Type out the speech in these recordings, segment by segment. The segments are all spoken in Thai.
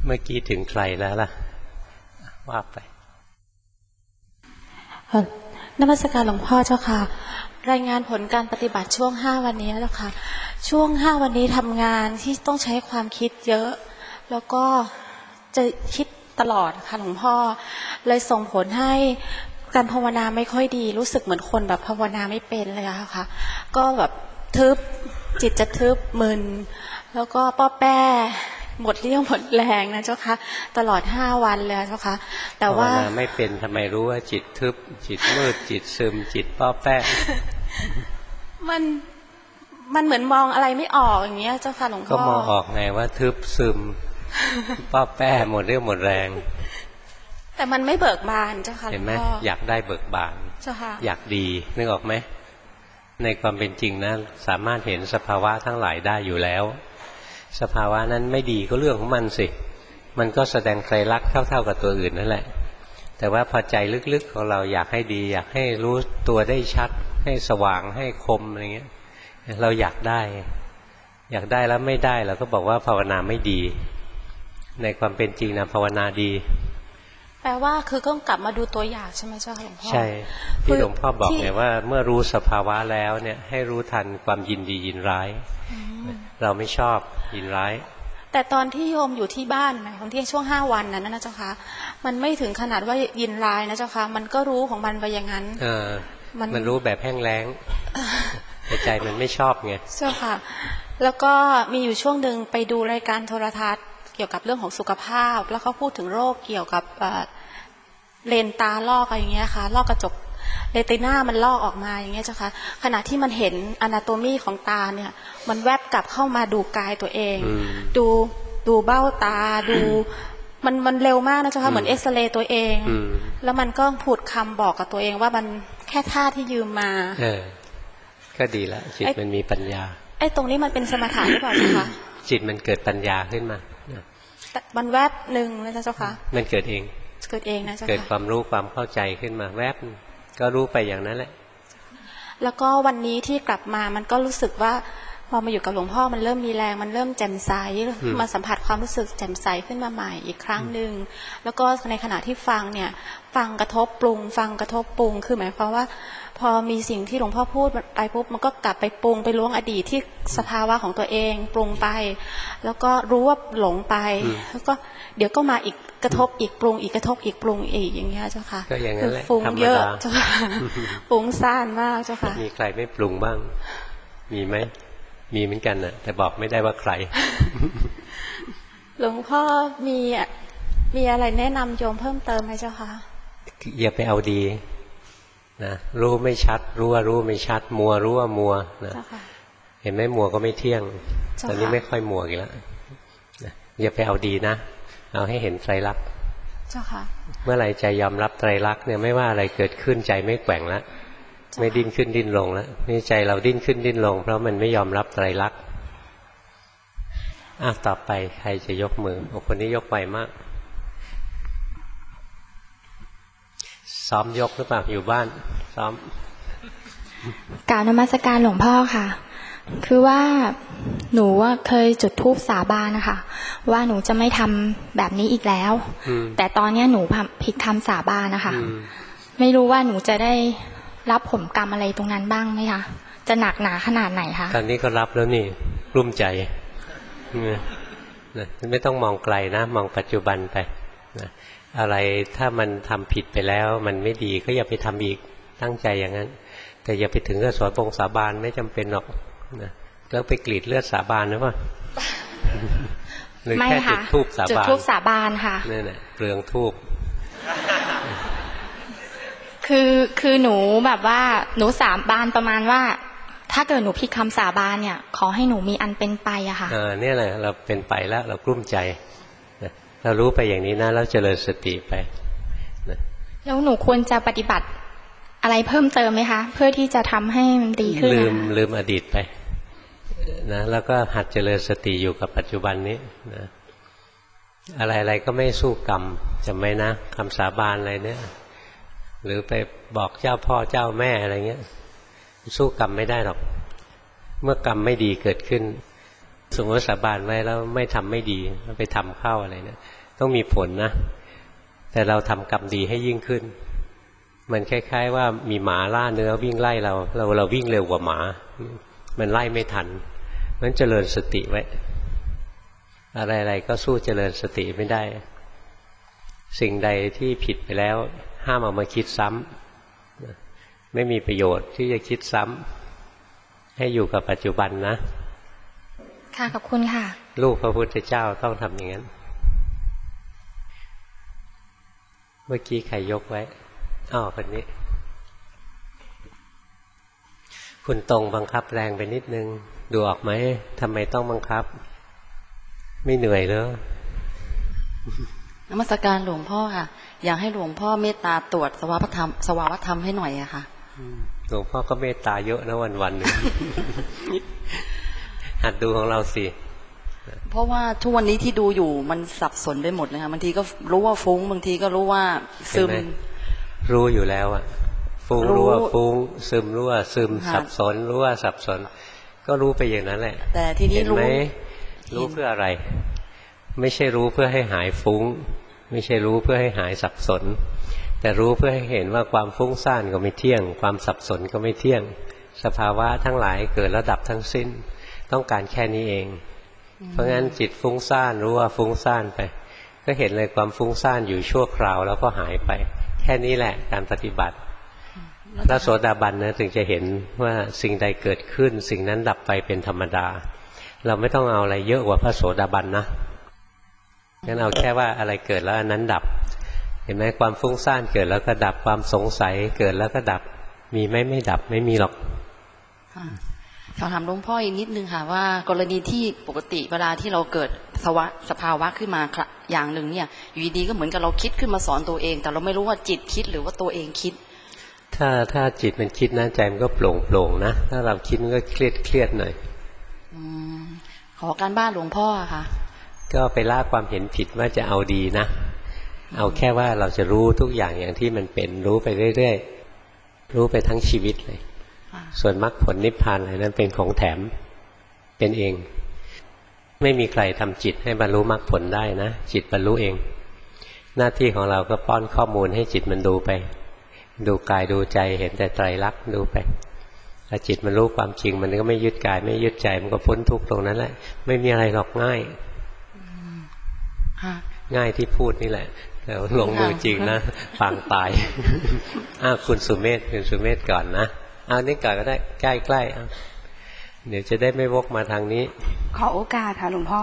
เมื่อกี้ถึงใครแล้วล่ะว่าไปนมัสการหลวงพ่อเจ้าค่ะรายงานผลการปฏิบัติช่วง5วันนี้แล้วค่ะช่วง5วันนี้ทำงานที่ต้องใช้ความคิดเยอะแล้วก็จะคิดตลอดค่ะหลวงพ่อเลยส่งผลให้การภาวนาไม่ค่อยดีรู้สึกเหมือนคนแบบภาวนาไม่เป็นเลยอะค่ะก็แบบทึบจิตจะทึบมึนแล้วก็ป้อแป้หมดเรี่ยวหมดแรงนะเจ้าค่ะตลอด5วันเลยเจ้าค่ะแต่ว่าภาวนาไม่เป็นทำไมรู้ว่าจิตทึบจิตมืดจิตซึมจิตป้อแป้มันเหมือนมองอะไรไม่ออกอย่างเงี้ยเจ้าค่ะหลวงพ่อก็มองออกไงว่าทึบซึมป้อแป้หมดเรี่ยวหมดแรงแต่มันไม่เบิกบานเจ้าค่ะเห็นไหมอยากได้เบิกบานเจ้าค่ะอยากดีนึกออกไหมในความเป็นจริงนะสามารถเห็นสภาวะทั้งหลายได้อยู่แล้วสภาวะนั้นไม่ดีก็เรื่องของมันสิมันก็แสดงไตรลักษณ์เท่ากับตัวอื่นนั่นแหละแต่ว่าพอใจลึกๆของเราอยากให้ดีอยากให้รู้ตัวได้ชัดให้สว่างให้คมอะไรเงี้ยเราอยากได้แล้วไม่ได้เราก็บอกว่าภาวนาไม่ดีในความเป็นจริงนะภาวนาดีแปลว่าคือต้องกลับมาดูตัวอย่างใช่ไหมเจ้าหลวงพ่อใช่ที่หลวงพ่อบอกไงว่าเมื่อรู้สภาวะแล้วเนี่ยให้รู้ทันความยินดียินร้ายเราไม่ชอบยินร้ายแต่ตอนที่โยมอยู่ที่บ้านนะของที่ช่วง5วันนั้นนะเจ้าค่ะมันไม่ถึงขนาดว่ายินร้ายนะเจ้าค่ะมันก็รู้ของมันไปอย่างนั้นมันรู้แบบแห้งแล้งแต่ใจมันไม่ชอบไงเจ้าค่ะแล้วก็มีอยู่ช่วงหนึ่งไปดูรายการโทรทัศน์เกี่ยวกับเรื่องของสุขภาพแล้วเขาพูดถึงโรคเกี่ยวกับเลนตาลอกอะไรอย่างเงี้ยค่ะลอกกระจกเรติน่ามันลอกออกมาอย่างเงี้ยเจ้าค่ะขณะที่มันเห็นอนาโตมีของตาเนี่ยมันแวบกลับเข้ามาดูกายตัวเองดูเบ้าตาดูมันเร็วมากนะเจ้าค่ะเหมือนเอ็กซเรย์ตัวเองแล้วมันก็พูดคำบอกกับตัวเองว่ามันแค่ท่าที่ยืมมาก็ดีละจิตมันมีปัญญาไอ้ตรงนี้มันเป็นสมถะหรือเปล่าเจ้าค่ะจิตมันเกิดปัญญาขึ้นมามันแวบหนึ่งนะเจ้าค่ะมันเกิดเองนะเจ้าค่ะเกิดความรู้ความเข้าใจขึ้นมาแวบก็รู้ไปอย่างนั้นแหละแล้วก็วันนี้ที่กลับมามันก็รู้สึกว่าพอมาอยู่กับหลวงพ่อมันเริ่มมีแรงมันเริ่มแจ่มใสมาสัมผัสความรู้สึกแจ่มใสขึ้นมาใหม่อีกครั้งหนึ่งแล้วก็ในขณะที่ฟังเนี่ยฟังกระทบปรุงฟังกระทบปรุงคือหมายความว่าพอมีสิ่งที่หลวงพ่อพูดไปปุ๊บมันก็กลับไปปรุงไปล้วงอดีตที่สภาวะของตัวเองปรุงไปแล้วก็รู้ว่าหลงไปแล้วก็เดี๋ยวก็มาอีกกระทบอีกปรุงอีกกระทบอีกปรุงอีกอย่างเงี้ยเจ้าค่ะก็อย่างนั้นแหละฟุ้งเยอะเจ้าค่ะฟุ้งซ่านมากเจ้าค่ะมีใครไม่ปรุงบ้างมีไหมมีเหมือนกันน่ะแต่บอกไม่ได้ว่าใครหลวงพ่อมีอะไรแนะนำโยมเพิ่มเติมไหมเจ้าคะอย่าไปเอาดีนะรู้ไม่ชัดรู้ว่ารู้ไม่ชัดมัวรู้ว่ามัวนะเห็นไหมมัวก็ไม่เที่ยงตอนนี้ไม่ค่อยมัวอีกแล้วนะอย่าไปเอาดีนะเอาให้เห็นไตรลักษณ์เจ้าค่ะเมื่อไหร่ใจยอมรับไตรลักษณ์เนี่ยไม่ว่าอะไรเกิดขึ้นใจไม่แกว่งแล้วไม่ดิ้นขึ้นดิ้นลงแล้วนี่ใจเราดิ้นขึ้นดิ้นลงเพราะมันไม่ยอมรับไตรลักษณ์ต่อไปใครจะยกมือคนนี้ยกไวมากซ้อมยกหรือเปล่าอยู่บ้านซ้อมกราบนมัสการหลวงพ่อค่ะคือว่าหนูเคยจุดธูปสาบานนะคะว่าหนูจะไม่ทำแบบนี้อีกแล้วแต่ตอนนี้หนูผิดคำสาบานนะคะไม่รู้ว่าหนูจะได้รับผลกรรมอะไรตรงนั้นบ้างไหมคะจะหนักหนาขนาดไหนคะตอนนี้ก็รับแล้วนี่กลุ้มใจไม่ต้องมองไกลนะมองปัจจุบันไปอะไรถ้ามันทำผิดไปแล้วมันไม่ดีก็อย่าไปทำอีกตั้งใจอย่างนั้นแต่อย่าไปถึงกับสวดปงสาบานไม่จำเป็นหรอกนะแล้วไปกรีดเลือดสาบานหรือเปล่าหรือแค่จุดธูปสาบานจุดธูปสาบานค่ะนี่แหละเปลืองธูปคือหนูแบบว่าหนูสาบานประมาณว่าถ้าเกิดหนูผิดคำสาบานเนี่ยขอให้หนูมีอันเป็นไปอะค่ะเนี่ยแหละเราเป็นไปแล้วเรากลุ้มใจเรารู้ไปอย่างนี้นะแล้วเจริญสติไปแล้วหนูควรจะปฏิบัติอะไรเพิ่มเติมไหมคะเพื่อที่จะทำให้มันดีขึ้นลืมอดีตไปนะแล้วก็หัดเจริญสติอยู่กับปัจจุบันนี้นะอะไรก็ไม่สู้กรรมจำไว้นะคำสาบานอะไรเนี่ยหรือไปบอกเจ้าพ่อเจ้าแม่อะไรเงี้ยสู้กรรมไม่ได้หรอกเมื่อกรรมไม่ดีเกิดขึ้นสมมติสาบานไว้แล้วไม่ทำไม่ดีไปทำเข้าอะไรเนี่ยต้องมีผลนะแต่เราทำกรรมดีให้ยิ่งขึ้นมันคล้ายๆว่ามีหมาล่าเนื้อวิ่งไล่เราวิ่งเร็วกว่าหมามันไล่ไม่ทันงั้นเจริญสติไว้อะไรๆก็สู้เจริญสติไม่ได้สิ่งใดที่ผิดไปแล้วห้ามเอามาคิดซ้ำไม่มีประโยชน์ที่จะคิดซ้ำให้อยู่กับปัจจุบันนะค่ะขอบคุณค่ะลูกพระพุทธเจ้าต้องทำอย่างนั้นเมื่อกี้ใครยกไว้คนนี้คุณตรงบังคับแรงไปนิดนึงดูออกไหมทำไมต้องบังคับไม่เหนื่อยเลยนมัสการหลวงพ่อค่ะอยากให้หลวงพ่อเมตตาตรวจสภาวธรรมให้หน่อยอะค่ะหลวงพ่อก็เมตตาเยอะนะวันๆหนึ่งหัดดูของเราสิเพราะว่าทุกวันนี้ที่ดูอยู่มันสับสนไปหมดเลยค่ะบางทีก็รู้ว่าฟุ้งบางทีก็รู้ว่าซึมรู้อยู่แล้วอะฟุ้งรู้ว่าฟุ้งซึมรู้ว่าซึมสับสนรู้ว่าสับสนก็รู้ไปอย่างนั้นแหละแต่ทีนี้รู้เพื่ออะไรไม่ใช่รู้เพื่อให้หายฟุ้งไม่ใช่รู้เพื่อให้หายสับสนแต่รู้เพื่อให้เห็นว่าความฟุ้งซ่านก็ไม่เที่ยงความสับสนก็ไม่เที่ยงสภาวะทั้งหลายเกิดแล้วดับทั้งสิ้นต้องการแค่นี้เองเพราะงั้นจิตฟุ้งซ่านรู้ว่าฟุ้งซ่านไปก็เห็นเลยความฟุ้งซ่านอยู่ชั่วคราวแล้วก็หายไปแค่นี้แหละการปฏิบัติพระโสดาบันนะถึงจะเห็นว่าสิ่งใดเกิดขึ้นสิ่งนั้นดับไปเป็นธรรมดาเราไม่ต้องเอาอะไรเยอะกว่าพระโสดาบันนะงั้นเอาแค่ว่าอะไรเกิดแล้วอันนั้นดับเห็นไหมความฟุ้งซ่านเกิดแล้วก็ดับความสงสัยเกิดแล้วก็ดับมีไหมไม่ดับไม่มีหรอกขอถามหลวงพ่ออีกนิดนึงค่ะว่ากรณีที่ปกติเวลาที่เราเกิดสภาวะขึ้นมาอย่างหนึ่งเนี่ยอยู่ดีๆก็เหมือนกับเราคิดขึ้นมาสอนตัวเองแต่เราไม่รู้ว่าจิตคิดหรือว่าตัวเองคิดถ้าจิตมันคิดนะใจมันก็โปร่งนะถ้าเราคิดมันก็เครียดหน่อยขอการบ้านหลวงพ่อค่ะก็ไปละความเห็นผิดว่าจะเอาดีนะเอาแค่ว่าเราจะรู้ทุกอย่างอย่างที่มันเป็นรู้ไปเรื่อยๆรู้ไปทั้งชีวิตเลยส่วนมรรคผลนิพพานอะไรนั้นเป็นของแถมเป็นเองไม่มีใครทำจิตให้บรรลุมรรคผลได้นะจิตบรรลุเองหน้าที่ของเราก็ป้อนข้อมูลให้จิตมันดูไปดูกายดูใจเห็นแต่ไตรลักษณ์ดูไปถ้าจิตมันรู้ความจริงมันก็ไม่ยึดกายไม่ยึดใจมันก็พ้นทุกข์ตรงนั้นแหละไม่มีอะไรหรอกง่ายง่ายที่พูดนี่แหละแต่ลงมือจริงนะปางตายคุณสุเมธก่อนนะเอานี่ก่อนก็ได้ใกล้ๆเดี๋ยวจะได้ไม่วกมาทางนี้ขอโอกาสค่ะหลวงพ่อ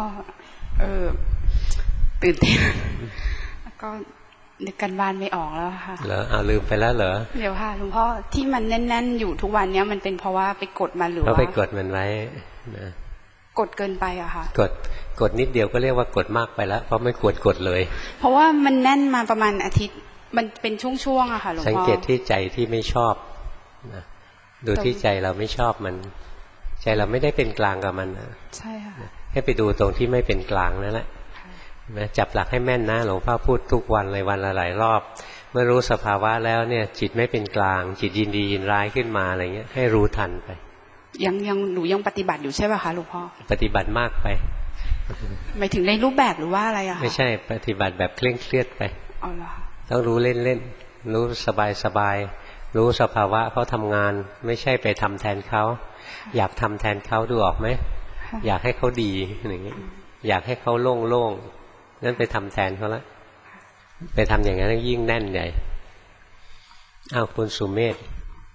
ตื่นเต้นแล้วก็นึกกันบ้านไม่ออกแล้วค่ะเหรอลืมไปแล้วเหรอเดี๋ยวค่ะหลวงพ่อที่มันแน่นๆอยู่ทุกวันเนี้ยมันเป็นเพราะว่าไปกดมันหรือว่าไปกดมันไว้นะกดเกินไปอะค่ะกดนิดเดียวก็เรียกว่ากดมากไปแล้วเพราะไม่ควรกดเลยเพราะว่ามันแน่นมาประมาณอาทิตย์มันเป็นช่วงๆอะค่ะหลวงพ่อสังเกตที่ใจที่ไม่ชอบนะดูที่ใจเราไม่ชอบมันใจเราไม่ได้เป็นกลางกับมันใช่ค่ะให้ไปดูตรงที่ไม่เป็นกลางนั่นแหละนะจับหลักให้แม่นนะหลวงพ่อพูดทุกวันเลยวันละหลายรอบเมื่อรู้สภาวะแล้วเนี่ยจิตไม่เป็นกลางจิตยินดียินร้ายขึ้นมาอะไรเงี้ยให้รู้ทันไปยังหนูยังปฏิบัติอยู่ใช่ป่ะคะหลวงพ่อปฏิบัติมากไปหมายถึงในรูปแบบหรือว่าอะไรอะไม่ใช่ปฏิบัติแบบเคร่งเครียดไปอ๋อเหรอต้องรู้เล่นรู้สบายรู้สภาวะเขาทำงานไม่ใช่ไปทำแทนเขาอยากทำแทนเขาดูออกไหมอยากให้เขาดีอย่างนี้อยากให้เขาโล่งนั่นไปทำแทนเขาละไปทำอย่างนั้นยิ่งแน่นใหญ่คุณสุเมธ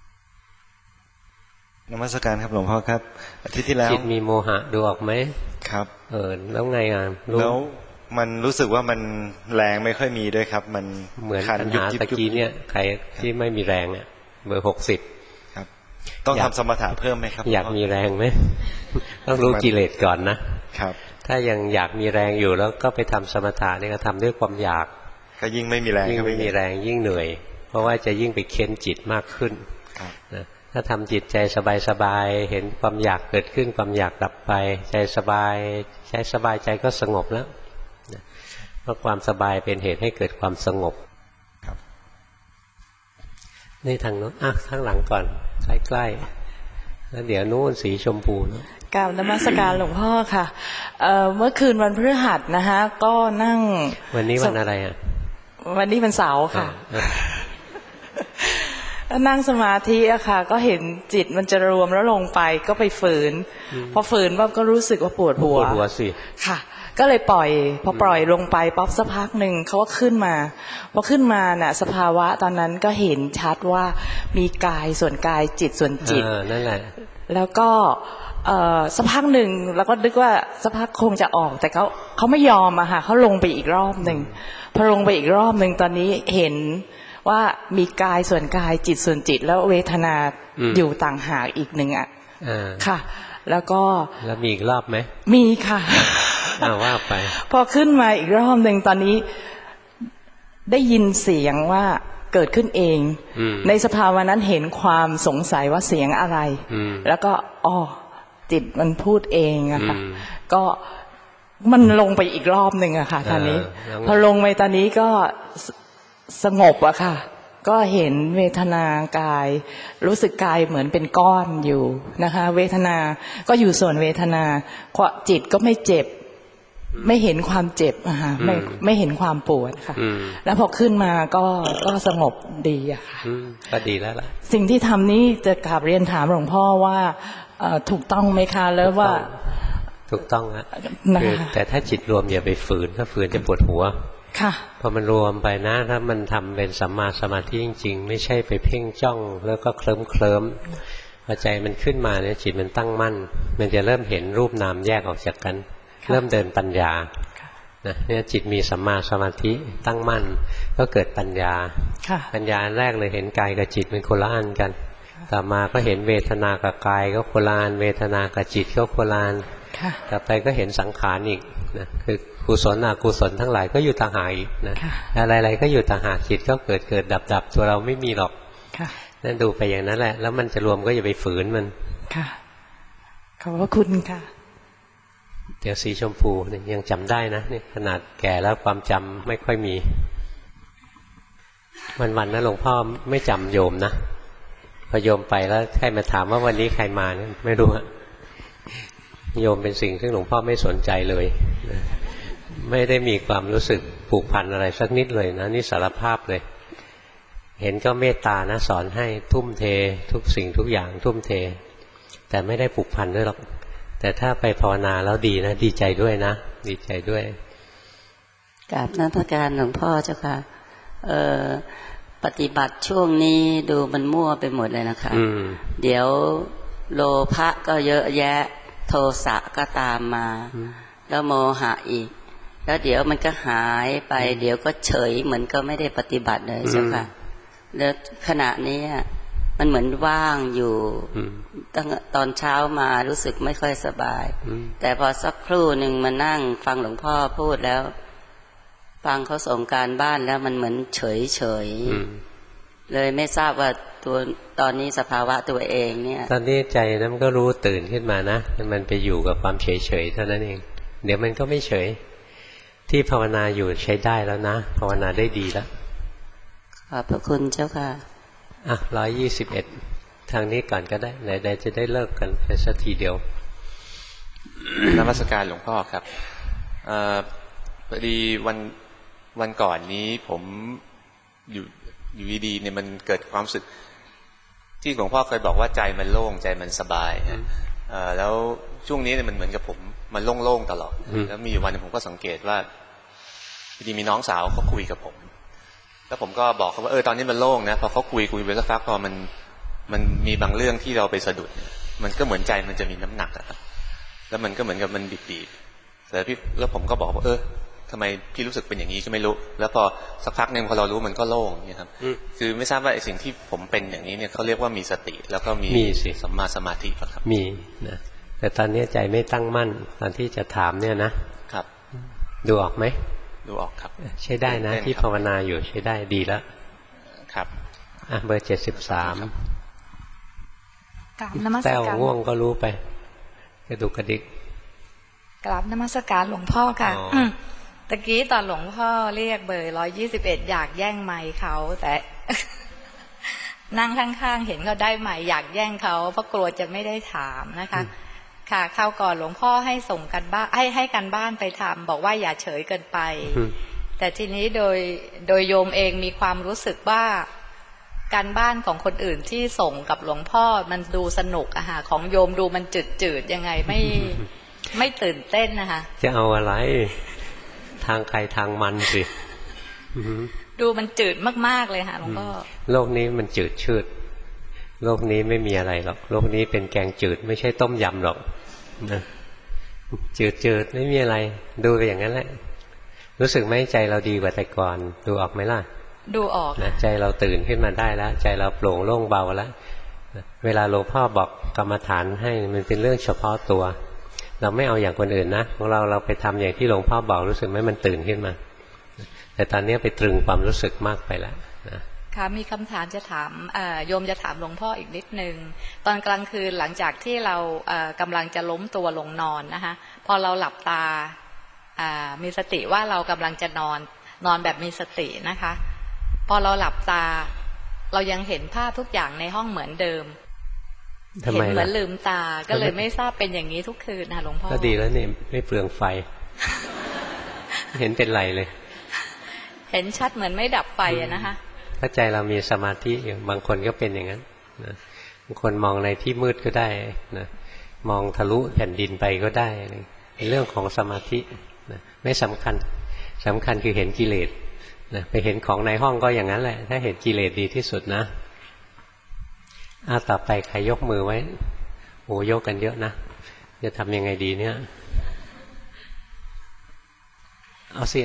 นมัสการครับหลวงพ่อครับอาทิตย์ที่แล้วจิตมีโมหะดูออกไหมครับแล้วไงแล้วมันรู้สึกว่ามันแรงไม่ค่อยมีด้วยครับมันเหมือนปัญหาตะกี้เนี่ยใครที่ไม่มีแรงเนี่ยเบอร์60 ครับต้องทำสมถะเพิ่มไหมครับอยากมีแรงไหมต้องรู้กิเลสก่อนนะครับถ้ายังอยากมีแรงอยู่แล้วก็ไปทำสมถะนี่ก็ทำด้วยความอยากก็ยิ่งไม่มีแรงยิ่งไม่มีแรงยิ่งเหนื่อยเพราะว่าจะยิ่งไปเค้นจิตมากขึ้นนะถ้าทำจิตใจสบายๆเห็นความอยากเกิดขึ้นความอยากดับไปใจสบายใจก็สงบแล้วเพราะความสบายเป็นเหตุให้เกิดความสงบครับนี่ทางโน้นข้างหลังก่อนใกล้ๆแล้วเดี๋ยวนู้นสีชมพูกราบนมัสการหลวงพ่อค่ะเมื่อคืนวันพฤหัสนะคะก็นั่งวันนี้วันอะไรอ่ะวันนี้วันเสาร์ค่ะนั่งสมาธิอะค่ะก็เห็นจิตมันจะรวมแล้วลงไปก็ไปฝืนพอฝืนปั๊บก็รู้สึกว่าปวดหัวสิค่ะก็เลยปล่อยพอปล่อยลงไปปั๊บสักพักหนึ่งเขาก็ขึ้นมาพอขึ้นมาน่ะสภาวะตอนนั้นก็เห็นชัดว่ามีกายส่วนกายจิตส่วนจิตนั่นแหละแล้วก็สักพักหนึ่งแล้วก็นึกว่าสักพักคงจะออกแต่เขาไม่ยอมอะค่ะเขาลงไปอีกรอบหนึ่งพอลงไปอีกรอบหนึ่งตอนนี้เห็นว่ามีกายส่วนกายจิตส่วนจิตแล้วเวทนาอยู่ต่างหากอีกหนึ่งอะค่ะแล้วมีอีกรอบไหมมีค่ะว่าไปพอขึ้นมาอีกรอบหนึ่งตอนนี้ได้ยินเสียงว่าเกิดขึ้นเองในสภาวะนั้นเห็นความสงสัยว่าเสียงอะไรแล้วก็จิตมันพูดเองอะค่ะก็มันลงไปอีกรอบหนึ่งอะค่ะตอนนี้พอลงไปตอนนี้ก็สงบอะค่ะก็เห็นเวทนากายรู้สึกกายเหมือนเป็นก้อนอยู่นะคะเวทนาก็อยู่ส่วนเวทนาจิตก็ไม่เจ็บไม่เห็นความเจ็บอะค่ะไม่เห็นความปวดค่ะแล้วพอขึ้นมาก็สงบดีอะค่ะก็ดีแล้วล่ะสิ่งที่ทำนี้จะกราบเรียนถามหลวงพ่อว่าถูกต้องไหมคะแล้วว่าถูกต้องนะคือแต่ถ้าจิตรวมอย่าไปฝืนถ้าฝืนจะปวดหัวค่ะพอมันรวมไปนะถ้ามันทำเป็นสัมมาสมาธิจริงๆไม่ใช่ไปเพ่งจ้องแล้วก็เคลิ้มพอใจมันขึ้นมาเนี่ยจิตมันตั้งมั่นมันจะเริ่มเห็นรูปนามแยกออกจากกันเริ่มเดินปัญญาเนี่ยจิตมีสัมมาสมาธิตั้งมั่นก็เกิดปัญญาปัญญาแรกเลยเห็นกายกับจิตเป็นคนละอันกันต่อมาก็เห็นเวทนากับกายก็คนละอันเวทนากับจิตก็คนละอันต่อไปก็เห็นสังขารอีกนะคือกุศลอกุศลทั้งหลายก็อยู่ต่างหากอีกนะอะไรๆก็อยู่ต่างหากจิตก็เกิดดับตัวเราไม่มีหรอกนั่นดูไปอย่างนั้นแหละแล้วมันจะรวมก็อย่าไปฝืนมันค่ะขอบพระคุณค่ะเดี๋ยวสีชมพูเนี่ยยังจำได้นะนี่ขนาดแก่แล้วความจำไม่ค่อยมีวันๆนะหลวงพ่อไม่จำโยมนะพอโยมไปแล้วใครมาถามว่าวันนี้ใครมาเนี่ยไม่รู้อะโยมเป็นสิ่งที่หลวงพ่อไม่สนใจเลยไม่ได้มีความรู้สึกผูกพันอะไรสักนิดเลยนะนี่สารภาพเลยเห็นก็เมตตานะสอนให้ทุ่มเททุกสิ่งทุกอย่างทุ่มเทแต่ไม่ได้ผูกพันด้วยหรอกแต่ถ้าไปภาวนาแล้วดีนะดีใจด้วยนะดีใจด้วยกราบนมัสการหลวงพ่อเจ้าค่ะปฏิบัติช่วงนี้ดูมันมั่วไปหมดเลยนะคะเดี๋ยวโลภะก็เยอะแยะโทสะก็ตามมาแล้วโมหะอีกแล้วเดี๋ยวมันก็หายไปเดี๋ยวก็เฉยเหมือนก็ไม่ได้ปฏิบัติเลยเจ้าค่ะแล้วขณะนี้มันเหมือนว่างอยู่ตั้งตอนเช้ามารู้สึกไม่ค่อยสบายแต่พอสักครู่หนึ่งมานั่งฟังหลวงพ่อพูดแล้วฟังเขาส่งการบ้านแล้วมันเหมือนเฉยเลยไม่ทราบว่าตัวตอนนี้สภาวะตัวเองเนี่ยตอนนี้ใจนั้นก็รู้ตื่นขึ้นมานะมันไปอยู่กับความเฉยเท่านั้นเองเดี๋ยวมันก็ไม่เฉยที่ภาวนาอยู่ใช้ได้แล้วนะภาวนาได้ดีแล้วขอบพระคุณเจ้าค่ะ 121ทางนี้ก่อนก็ได้ไหนๆจะได้เลิกกันไปสักทีเดียวนมัสการหลวงพ่อครับพอดีวันก่อนนี้ผมอยู่ดีๆเนี่ยมันเกิดความรู้สึกที่หลวงพ่อเคยบอกว่าใจมันโล่งใจมันสบายแล้วช่วงนี้เนี่ยมันเหมือนกับผมมันโล่งๆตลอดแล้วมีวันนึงผมก็สังเกตว่าพอดีมีน้องสาวเขาคุยกับผมแล้วผมก็บอกเขาว่าตอนนี้มันโล่งนะพอเขาคุยไปสักพักพอมันมีบางเรื่องที่เราไปสะดุดมันก็เหมือนใจมันจะมีน้ำหนักอะครับแล้วมันก็เหมือนกับมันบีบแล้วผมก็บอกว่าทำไมพี่รู้สึกเป็นอย่างนี้ก็ไม่รู้แล้วพอสักพักนึงพอเรารู้มันก็โล่งเนี่ยครับคือไม่ทราบว่าไอ้สิ่งที่ผมเป็นอย่างนี้เนี่ยเขาเรียกว่ามีสติแล้วก็มีสัมมาสมาธิครับมีนะแต่ตอนนี้ใจไม่ตั้งมั่นตอนที่จะถามเนี่ยนะครับดูออกไหมดูออกครับใช้ได้นะที่ภาวนาอยู่ใช้ได้ดีแล้วครับเบอร์73 กราบนมัสการแต้วง่วงก็รู้ไปกระดุกกระดิกกราบนมัสการหลวงพ่อค่ะตะกี้ตอนหลวงพ่อเรียกเบอร์121อยากแย่งไมค์เขาแต่นั่งข้างๆเห็นเขาได้ไมค์อยากแย่งเขาเพราะกลัวจะไม่ได้ถามนะคะค่ะคราวก่อนหลวงพ่อให้ส่งกันบ้านให้กันบ้านไปทำบอกว่าอย่าเฉยเกินไปแต่ทีนี้โดยโยมเองมีความรู้สึกว่าการบ้านของคนอื่นที่ส่งกับหลวงพ่อมันดูสนุกอะค่ะของโยมดูมันจืดยังไงไม่ตื่นเต้นนะคะจะเอาอะไรทางใครทางมันสิดูมันจืดมากๆเลยค่ะหลวงพ่อโลกนี้มันจืดชืดโลกนี้ไม่มีอะไรหรอกโลกนี้เป็นแกงจืดไม่ใช่ต้มยำหรอกนะจืดไม่มีอะไรดูไปอย่างนั้นแหละรู้สึกไหมใจเราดีกว่าแต่ก่อนดูออกไหมล่ะดูออกนะใจเราตื่นขึ้นมาได้แล้วใจเราโปร่งโล่งเบาแล้วเวลาหลวงพ่อบอกกรรมฐานให้มันเป็นเรื่องเฉพาะตัวเราไม่เอาอย่างคนอื่นนะของเราไปทำอย่างที่หลวงพ่อบอกรู้สึกไหมมันตื่นขึ้นมาแต่ตอนนี้ไปตรึงความรู้สึกมากไปแล้วนะค่ะมีคำถามจะถามโยมจะถามหลวงพ่ออีกนิดนึงตอนกลางคืนหลังจากที่เรากำลังจะล้มตัวลงนอนนะคะพอเราหลับตามีสติว่าเรากำลังจะนอนแบบมีสตินะคะพอเราหลับตาเรายังเห็นภาพทุกอย่างในห้องเหมือนเดิมเห็นเหมือนลืมตาก็เลยไม่ทราบเป็นอย่างนี้ทุกคืนนะหลวงพ่อก็ดีแล้วนี่ไม่เปลืองไฟ เห็นเป็นไรเลยเห็นชัดเหมือนไม่ดับไฟนะคะถ้าใจเรามีสมาธิอย่างบางคนก็เป็นอย่างนั้นนะบางคนมองในที่มืดก็ได้นะมองทะลุแผ่นดินไปก็ได้เป็นเรื่องของสมาธินะไม่สำคัญคือเห็นกิเลสนะไปเห็นของในห้องก็อย่างนั้นแหละถ้าเห็นกิเลสดีที่สุดนะต่อไปใครยกมือไว้โอ้ยกกันเยอะนะจะทำยังไงดีเนี่ยเอาสิ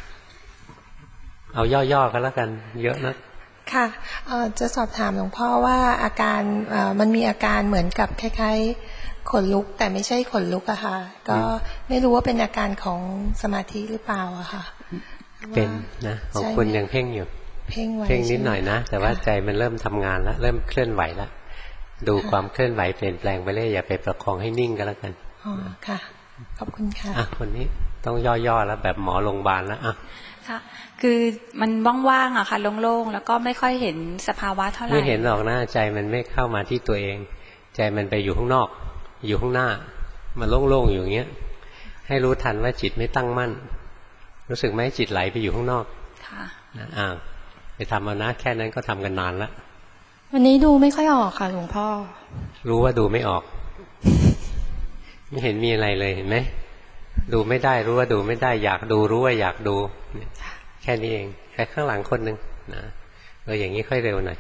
เอาย่อๆกันแล้วกันเยอะนะค่ะจะสอบถามหลวงพ่อว่าอาการมันมีอาการเหมือนกับคล้ายๆขนลุกแต่ไม่ใช่ขนลุกอะค่ะก็ไม่รู้ว่าเป็นอาการของสมาธิหรือเปล่าอะค่ะเป็นนะของคุณยังเพ่งอยู่เพ่งนิดหน่อยนะแต่ว่าใจมันเริ่มทำงานแล้วเริ่มเคลื่อนไหวแล้วดูความเคลื่อนไหวเปลี่ยนแปลงไปเรื่อยอย่าไปประคองให้นิ่งก็แล้วกันอ๋อค่ะขอบคุณค่ะคนนี้ต้องย่อๆแล้วแบบหมอโรงพยาบาลแล้วค่ะคือมันว่างๆอะค่ะโล่งๆแล้วก็ไม่ค่อยเห็นสภาวะเท่าไหร่ไม่เห็นหรอกนะใจมันไม่เข้ามาที่ตัวเองใจมันไปอยู่ข้างนอกอยู่ข้างหน้ามันโล่งๆอยู่อย่างเงี้ยให้รู้ทันว่าจิตไม่ตั้งมั่นรู้สึกไหมจิตไหลไปอยู่ข้างนอกค่ะไปทำเอานะแค่นั้นก็ทำกันนานแล้ววันนี้ดูไม่ค่อยออกค่ะหลวงพ่อรู้ว่าดูไม่ออกไม่เห็นมีอะไรเลยเห็นไหมดูไม่ได้รู้ว่าดูไม่ได้อยากดูรู้ว่าอยากดูแค่นี้เองแค่ข้างหลังคนหนึ่งนะอย่างนี้ค่อยเร็วหน่อย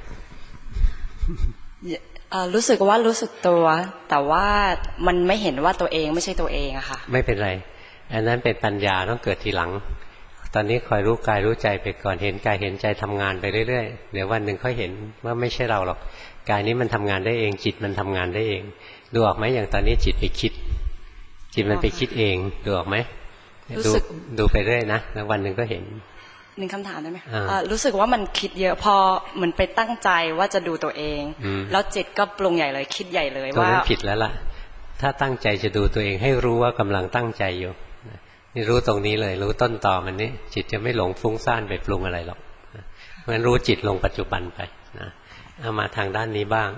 รู้สึกว่ารู้สึกตัวแต่ว่ามันไม่เห็นว่าตัวเองไม่ใช่ตัวเองอะค่ะไม่เป็นไรอันนั้นเป็นปัญญาต้องเกิดทีหลังตอนนี้คอยรู้กายรู้ใจไปก่อนเห็นกายเห็นใจทำงานไปเรื่อยๆเดี๋ยววันหนึ่งค่อยเห็นว่าไม่ใช่เราหรอกกายนี้มันทำงานได้เองจิตมันทำงานได้เองดูออกไหมอย่างตอนนี้จิตไปคิดจิตมันไปคิดเองดูออกไหมดูไปเรื่อยนะแล้ววันหนึ่งก็เห็นหนึ่งคำถามได้ไหมรู้สึกว่ามันคิดเยอะพอเหมือนไปตั้งใจว่าจะดูตัวเองแล้วจิตก็ปรุงใหญ่เลยคิดใหญ่เลยว่าตรงนั้นผิดแล้วล่ะถ้าตั้งใจจะดูตัวเองให้รู้ว่ากำลังตั้งใจอยู่นี่รู้ตรงนี้เลยรู้ต้นตอมันนี้จิตจะไม่หลงฟุ้งซ่านไปปรุงอะไรหรอกเพราะฉะนั้นรู้จิตลงปัจจุบันไปนะเอามาทางด้านนี้บ้าง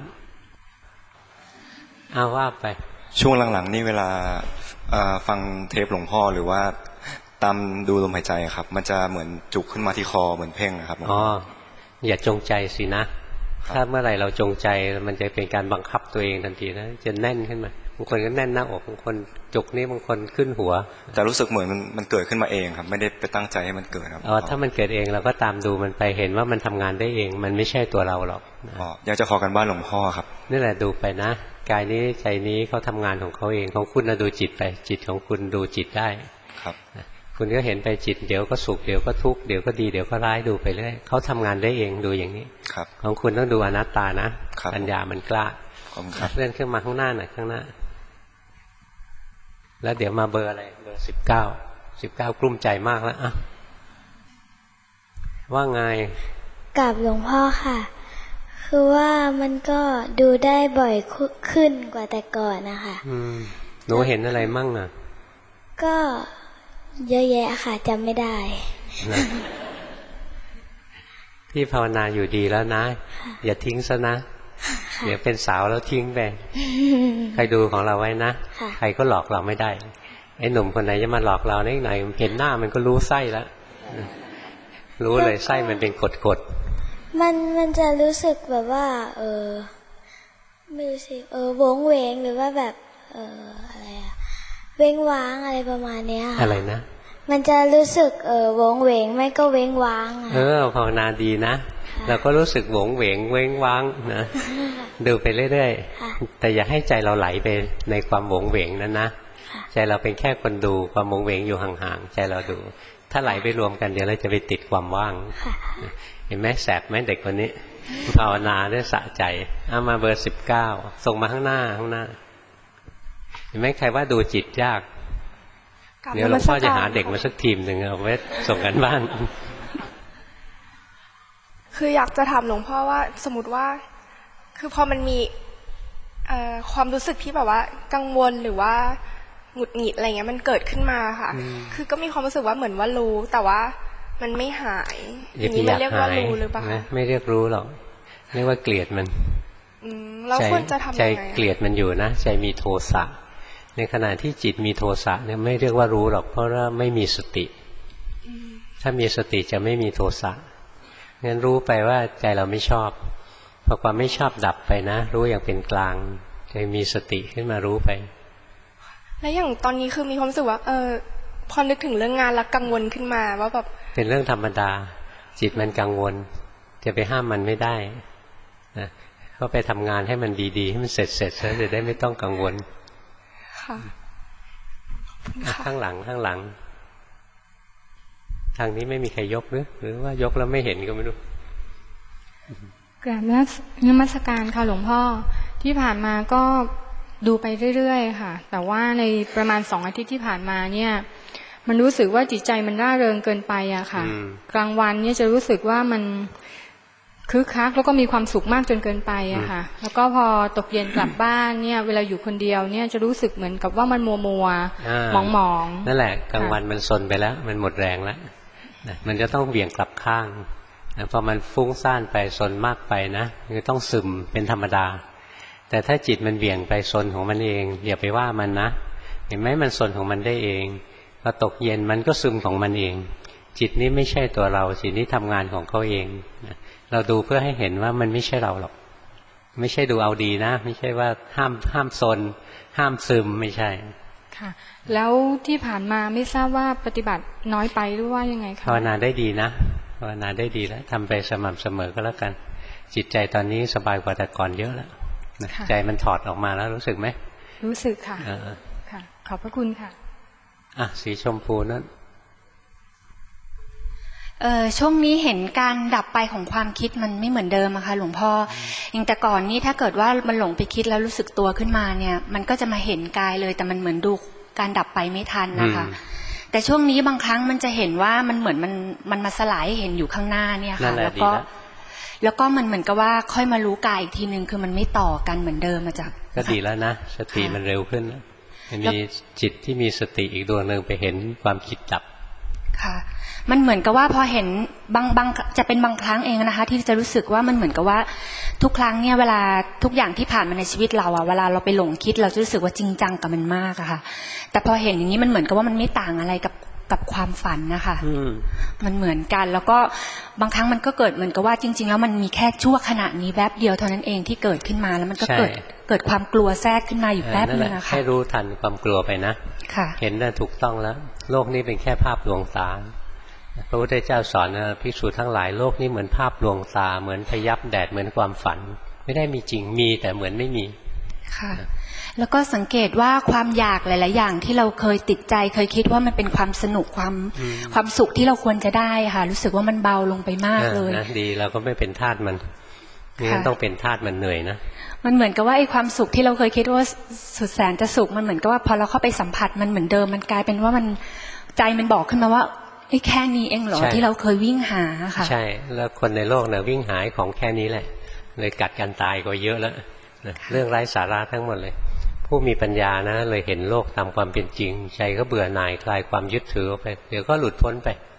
เอาว่าไปช่วงหลังๆนี่เวลาฟังเทปหลวงพ่อหรือว่าตามดูลมหายใจครับมันจะเหมือนจุกขึ้นมาที่คอเหมือนเพ่งนะครับอ๋ออย่าจงใจสินะถ้าเมื่อไหร่เราจงใจมันจะเป็นการบังคับตัวเองทันทีนะจะแน่นขึ้นมาบางคนก็แน่นหน้าอกบางคนจุกนี่บางคนขึ้นหัวแต่รู้สึกเหมือนมันเกิดขึ้นมาเองครับไม่ได้ไปตั้งใจให้มันเกิดครับถ้ามันเกิดเองเราก็ตามดูมันไปเห็นว่ามันทำงานได้เองมันไม่ใช่ตัวเราหรอกอยากจะขอกันบ้านหลวงพ่อครับนี่แหละดูไปนะกายนี้ใจนี้เขาทำงานของเขาเองของคุณดูจิตไปจิตของคุณดูจิตได้ครับคุณก็เห็นไปจิตเดี๋ยวก็สุขเดี๋ยวก็ทุกข์เดี๋ยวก็ดีเดี๋ยวก็ร้ายดูไปเรื่อยเขาทำงานได้เองดูอย่างนี้ของคุณต้องดูอนัตตานะปัญญามันกล้าเลื่อนขึ้นมาข้างหน้าหน่อยข้างหน้าแล้วเดี๋ยวมาเบอร์อะไรเบอร์19กลุ้มใจมากแล้วอ่ะว่าไงกับหลวงพ่อค่ะคือว่ามันก็ดูได้บ่อยขึ้นกว่าแต่ก่อนนะคะหนูเห็นอะไรมั่งอ่ะก็เยอะแยะค่ะจำไม่ได้พี่ภาวนาอยู่ดีแล้วนะอย่าทิ้งซะนะเดี๋ยวเป็นสาวแล้วทิ้งไปใครดูของเราไว้นะใครก็หลอกเราไม่ได้ไอ้หนุ่มคนไหนจะมาหลอกเรานิดหน่อยเห็นหน้ามันก็รู้ไส้แล้วรู้เลยไส้มันเป็นกดมันจะรู้สึกแบบว่าไม่รู้สิวงเวงหรือว่าแบบอะไรอะเว้งว้างอะไรประมาณเนี้ยอะไรนะมันจะรู้สึกวงเวงไม่ก็เว้งว้างภาวนาดีนะเราก็รู้สึกวงเวงเว้งว้างนะดูไปเรื่อยๆแต่อย่าให้ใจเราไหลไปในความวงเวงนั้นนะใจเราเป็นแค่คนดูความวงเวงอยู่ห่างๆใจเราดูถ้าไหลไปรวมกันเดี๋ยวเราจะไปติดความว่างเห็นไหมแสบไหมเด็กคนนี้ภาวนาด้วยสะใจเอามาเบอร์19ส่งมาข้างหน้าเห็นไหมใครว่าดูจิตยากเดี๋ยวหลวงพ่อจะหาเด็กมาสักทีมหนึ่งเอาไว้ส่งกันบ้านคืออยากจะถามหลวงพ่อว่าสมมติว่าคือพอมันมีความรู้สึกที่แบบว่ากังวลหรือว่าหงุดหงิดอะไรเงี้ยมันเกิดขึ้นมาค่ะคือก็มีความรู้สึกว่าเหมือนว่ารู้แต่ว่ามันไม่หายอย่างนี้มันเรียกว่ารู้หรือเปล่าไม่เรียกรู้หรอกเรียกว่าเกลียดมันแล้วควรจะทำยังไงใจเกลียดมันอยู่นะใจมีโทสะในขณะที่จิตมีโทสะเนี่ยไม่เรียกว่ารู้หรอกเพราะว่าไม่มีสติถ้ามีสติจะไม่มีโทสะงั้นรู้ไปว่าใจเราไม่ชอบพอความไม่ชอบดับไปนะรู้อย่างเป็นกลางใจมีสติขึ้นมารู้ไปแล้วอย่างตอนนี้คือมีความรู้สึกว่าพอนึกถึงเรื่องงานแล้วกังวลขึ้นมาว่าแบบเป็นเรื่องธรรมดาจิตมันกังวลจะไปห้ามมันไม่ได้นะก็ไปทำงานให้มันดีๆให้มันเสร็จแล้วจะได้ไม่ต้องกังวลค่ะข้างหลังทางนี้ไม่มีใครยกหรือว่ายกแล้วไม่เห็นก็ไม่รู้กราบนมัสการค่ะหลวงพ่อที่ผ่านมาก็ดูไปเรื่อยๆค่ะแต่ว่าในประมาณ2 อาทิตย์ที่ผ่านมาเนี่ยมันรู้สึกว่าจิตใจมันร่าเริงเกินไปอะค่ะกลางวันเนี่ยจะรู้สึกว่ามันคึกคักแล้วก็มีความสุขมากจนเกินไปอะค่ะแล้วก็พอตกเย็นกลับบ้านเนี่ยเวลาอยู่คนเดียวเนี่ยจะรู้สึกเหมือนกับว่ามันมัวหมองนั่นแหละกลางวันมันซนไปแล้วมันหมดแรงแล้วมันจะต้องเบี่ยงกลับข้างพอมันฟุ้งซ่านไปซนมากไปนะมันต้องซึมเป็นธรรมดาแต่ถ้าจิตมันเบี่ยงไปซนของมันเองอย่าไปว่ามันนะเห็นไหมมันซนของมันได้เองพอตกเย็นมันก็ซึมของมันเองจิตนี้ไม่ใช่ตัวเราจิตนี้ทำงานของเขาเองเราดูเพื่อให้เห็นว่ามันไม่ใช่เราหรอกไม่ใช่ดูเอาดีนะไม่ใช่ว่าห้ามซนห้ามซึมไม่ใช่ค่ะแล้วที่ผ่านมาไม่ทราบว่าปฏิบัติน้อยไปหรือว่ายังไงคะภาวนาได้ดีนะภาวนาได้ดีแล้วทำไปสม่ำเสมอก็แล้วกันจิตใจตอนนี้สบายกว่าแต่ก่อนเยอะแล้วใจมันถอดออกมาแล้วรู้สึกไหมรู้สึกค่ะค่ะขอบพระคุณค่ะสีชมพูนั่นช่วงนี้เห็นการดับไปของความคิดมันไม่เหมือนเดิมอะค่ะหลวงพ่ออย่างแต่ก่อนนี่ถ้าเกิดว่ามันหลงไปคิดแล้วรู้สึกตัวขึ้นมาเนี่ยมันก็จะมาเห็นกายเลยแต่มันเหมือนดูการดับไปไม่ทันนะคะแต่ช่วงนี้บางครั้งมันจะเห็นว่ามันเหมือนมันมาสลายเห็นอยู่ข้างหน้าเนี่ยค่ะแล้วก็มันเหมือนกับว่าค่อยมารู้กายอีกทีนึงคือมันไม่ต่อกันเหมือนเดิมมาจากก็ดีแล้วนะสติมันเร็วขึ้นมีจิตที่มีสติอีกดวงหนึ่งไปเห็นความคิดดับค่ะมันเหมือนกับว่าพอเห็นบางจะเป็นบางครั้งเองนะคะที่จะรู้สึกว่ามันเหมือนกับว่าทุกครั้งเนี่ยเวลาทุกอย่างที่ผ่านมาในชีวิตเราอะเวลาเราไปหลงคิดเราจะรู้สึกว่าจริงจังกับมันมากอะค่ะแต่พอเห็นอย่างนี้มันเหมือนกับว่ามันไม่ต่างอะไรกับความฝันนะคะมันเหมือนกันแล้วก็บางครั้งมันก็เกิดเหมือนกับว่าจริงๆแล้วมันมีแค่ชั่วขณะนี้แวบเดียวเท่านั้นเองที่เกิดขึ้นมาแล้วมันก็เกิดความกลัวแทรกขึ้นมาอยู่แป๊บนึงนะคะให้รู้ทันความกลัวไปนะเห็นได้ถูกต้องแล้วโลกนี้เป็นแค่ภาพลวงตาพระพุทธเจ้าสอนนะภิกษุทั้งหลายโลกนี้เหมือนภาพลวงตาเหมือนพยับแดดเหมือนความฝันไม่ได้มีจริงมีแต่เหมือนไม่มีค่ะแล้วก็สังเกตว่าความอยากหลายๆอย่างที่เราเคยติดใจเคยคิดว่ามันเป็นความสนุกความสุขที่เราควรจะได้ค่ะรู้สึกว่ามันเบาลงไปมากเลยดีเราก็ไม่เป็นทาสมันงั้นต้องเป็นทาสมันเหนื่อยนะมันเหมือนกับว่าไอ้ความสุขที่เราเคยคิดว่าสุดแสนจะสุขมันเหมือนกับว่าพอเราเข้าไปสัมผัสมันเหมือนเดิมมันกลายเป็นว่ามันใจมันบอกขึ้นมาว่าแค่นี้เองเหรอที่เราเคยวิ่งหาค่ะใช่แล้วคนในโลกเนี่ยวิ่งหาของแค่นี้แหละเลยกัดกันตายก็เยอะแล้วเรื่องไร้สาระทั้งหมดเลยผู้มีปัญญานะเลยเห็นโลกตามความเป็นจริงใจก็เบื่อหน่ายคลายความยึดถือไปเดี๋ยวก็หลุดพ้นไป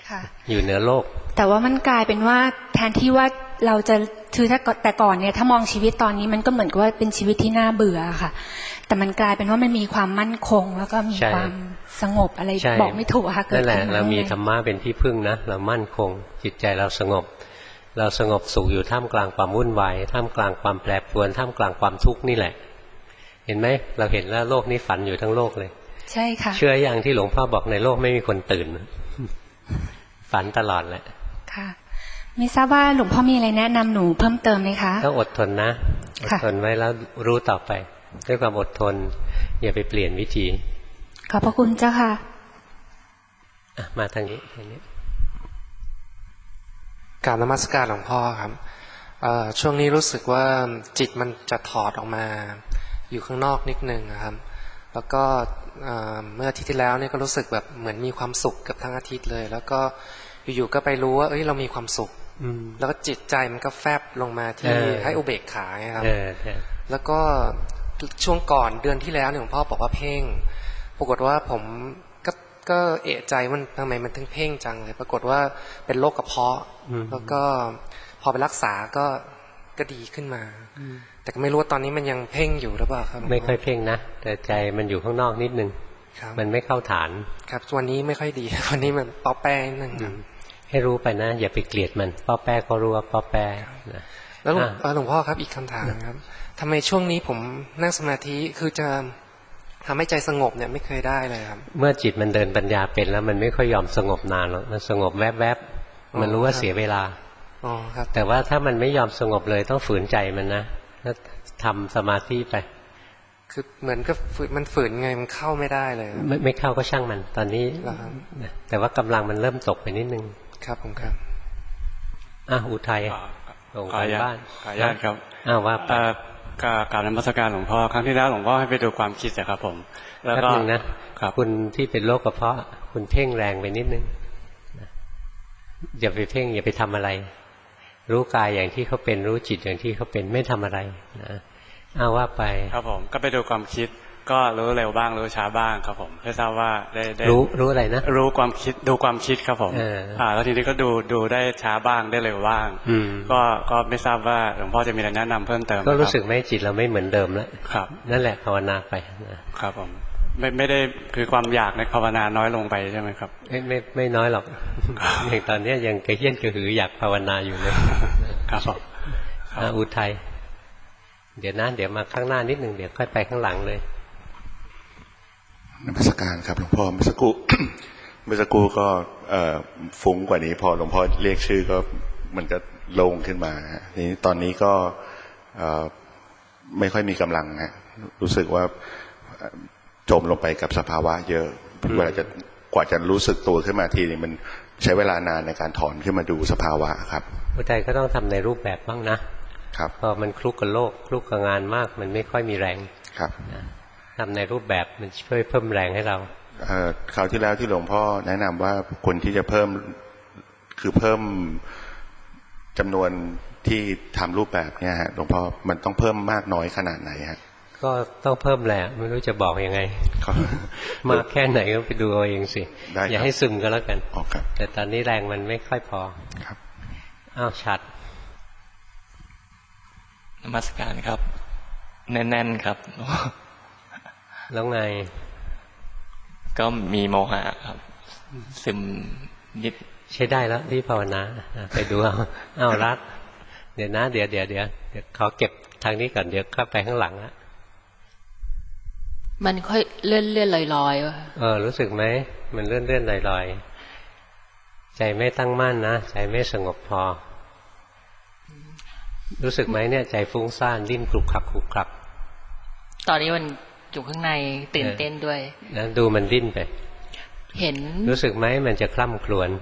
ค่ะอยู่เหนือโลกแต่ว่ามันกลายเป็นว่าแทนที่ว่าเราจะคือถ้าแต่ก่อนเนี่ยถ้ามองชีวิตตอนนี้มันก็เหมือนกับว่าเป็นชีวิตที่น่าเบื่อค่ะแต่มันกลายเป็นว่ามันมีความมั่นคงแล้วก็มีความสงบอะไรบอกไม่ถูกค่ะเกิดขึ้นนั่นแหละเรามีธรรมะเป็นที่พึ่งนะเรามั่นคงจิตใจเราสงบสุขอยู่ท่ามกลางความวุ่นวายท่ามกลางความแปรปรวนท่ามกลางความทุกข์นี่แหละเห็นไหมเราเห็นแล้วโลกนี้ฝันอยู่ทั้งโลกเลยใช่ค่ะเชื่ออย่างที่หลวงพ่อบอกในโลกไม่มีคนตื่นฝันตลอดแหละค่ะไม่ทราบว่าหลวงพ่อมีอะไรแนะนำหนูเพิ่มเติมไหมคะต้องอดทนนะอดทนไว้แล้วรู้ต่อไปด้วยความอดทนอย่าไปเปลี่ยนวิธีขอบพระคุณเจ้าค่ะมาทางนี้กราบนมัสการหลวงพ่อครับช่วงนี้รู้สึกว่าจิตมันจะถอดออกมาอยู่ข้างนอกนิดนึงครับแล้วก็เมื่ออาทิตย์ที่แล้วเนี่ยก็รู้สึกแบบเหมือนมีความสุขกับทั้งอาทิตย์เลยแล้วก็อยู่ๆก็ไปรู้ว่าเรามีความสุขแล้วก็จิตใจมันก็แฟบลงมาที่ให้อุเบกขาไงครับแล้วก็ช่วงก่อนเดือนที่แล้วเนี่ยหลวงพ่อบอกว่าเพ่งปรากฏว่าผมก็เอะใจมันทำไมมันถึงเพ่งจังเลยปรากฏว่าเป็นโรคกระเพาะแล้วก็พอไปรักษาก็ดีขึ้นมาแต่ก็ไม่รู้ว่าตอนนี้มันยังเพ่งอยู่หรือเปล่าครับไม่ค่อยเพ่งนะแต่ใจมันอยู่ข้างนอกนิดนึงมันไม่เข้าฐานครับวันนี้ไม่ค่อยดีวันนี้มันป้อแป้นิดนึงให้รู้ไปนะอย่าไปเกลียดมันป้อแป้ก็รู้ว่าป้อแป้แล้วหลวงพ่อครับอีกคำถามครับทำไมช่วงนี้ผมนั่งสมาธิคือจะทำให้ใจสงบเนี่ยไม่เคยได้เลยครับเมื่อจิตมันเดินปัญญาเป็นแล้วมันไม่ค่อยยอมสงบนานหรอกมันสงบแวบๆมันรู้ว่าเสียเวลาแต่ว่าถ้ามันไม่ยอมสงบเลยต้องฝืนใจมันนะแล้วทำสมาธิไปคือเหมือนกับมันฝืนไงมันเข้าไม่ได้เลยไม่เข้าก็ช่างมันตอนนี้แต่ว่ากำลังมันเริ่มตกไปนิดนึงครับผมครับอุทัยส่งกันบ้านขออนุญาตครับว่ากราบนมัสการหลวงพ่อครั้งที่แล้วหลวงพ่อให้ไปดูความคิดนะครับผมแล้วก็นะคุณที่เป็นโรคกระเพาะคุณเพ่งแรงไปนิดนึงอย่าไปเพ่งอย่าไปทำอะไรรู้กายอย่างที่เขาเป็นรู้จิตอย่างที่เขาเป็นไม่ทำอะไรนะว่าไปครับผมก็ไปดูความคิดก็รู้เร็วบ้างรู้ช้าบ้างครับผมไม่ทราบว่าได้รู้อะไรนะรู้ความคิดดูความคิดครับผมแล้วทีนี้ก็ดูได้ช้าบ้างได้เร็วบ้างก็ไม่ทราบว่าหลวงพ่อจะมีอะไรแนะนำเพิ่มเติมก็รู้สึกไหมจิตเราไม่เหมือนเดิมแล้วครับนั่นแหละภาวนาไปครับผมไม่ได้คือความอยากในภาวนาน้อยลงไปใช่ไหมครับไม่น้อยหรอกอย่างตอนนี้ยังกระเฮี้ยนกระหืออยากภาวนาอยู่เลยครับอุทัยเดี๋ยวมาข้างหน้านิดหนึ่งเดี๋ยวค่อยไปข้างหลังเลยนมัสการครับหลวงพ่อเมื่อสักครู่ก็ฟุ้งกว่านี้พอหลวงพ่อเรียกชื่อก็มันก็โล่งขึ้นมานี้ตอนนี้ก็ไม่ค่อยมีกำลังฮะรู้สึกว่าจมลงไปกับสภาวะเยอะเวลากว่าจะรู้สึกตัวขึ้นมาทีนี้มันใช้เวลานานในการถอนขึ้นมาดูสภาวะครับอุทัยก็ต้องทำในรูปแบบบ้างนะครับพอมันคลุกกับโลกคลุกกับงานมากมันไม่ค่อยมีแรงครับทำในรูปแบบมันช่วยเพิ่มแรงให้เราคราวที่แล้วที่หลวงพ่อแนะนำว่าคนที่จะเพิ่มจำนวนที่ทำรูปแบบเนี่ยฮะหลวงพ่อมันต้องเพิ่มมากน้อยขนาดไหนฮะก็ต้องเพิ่มแหละไม่รู้จะบอกยังไงมากแค่ไหนก็ไปดูเอาเองสิอย่าให้ซึมก็แล้วกันแต่ตอนนี้แรงมันไม่ค่อยพอครับชัดนมัสการครับแน่นๆครับแล้วไงก็มีโมหะครับซึมนิดใช้ได้แล้วที่ภาวนาไปดูเอารัดเดี๋ยวนะเดี๋ยวขอเก็บทางนี้ก่อนเดี๋ยวเข้าไปข้างหลังละมันค่อยเลื่อนลอยๆรู้สึกไหมมันเลื่อนลอยๆใจไม่ตั้งมั่นนะใจไม่สงบพอรู้สึกไหมเนี่ยใจฟุ้งซ่านดิ้นคลุกคลักตอนนี้มันอยู่ข้างในตื่นเต้นด้วยนะดูมันดิ้นไปเห็นรู้สึกไหมมันจะคล่ำครวญ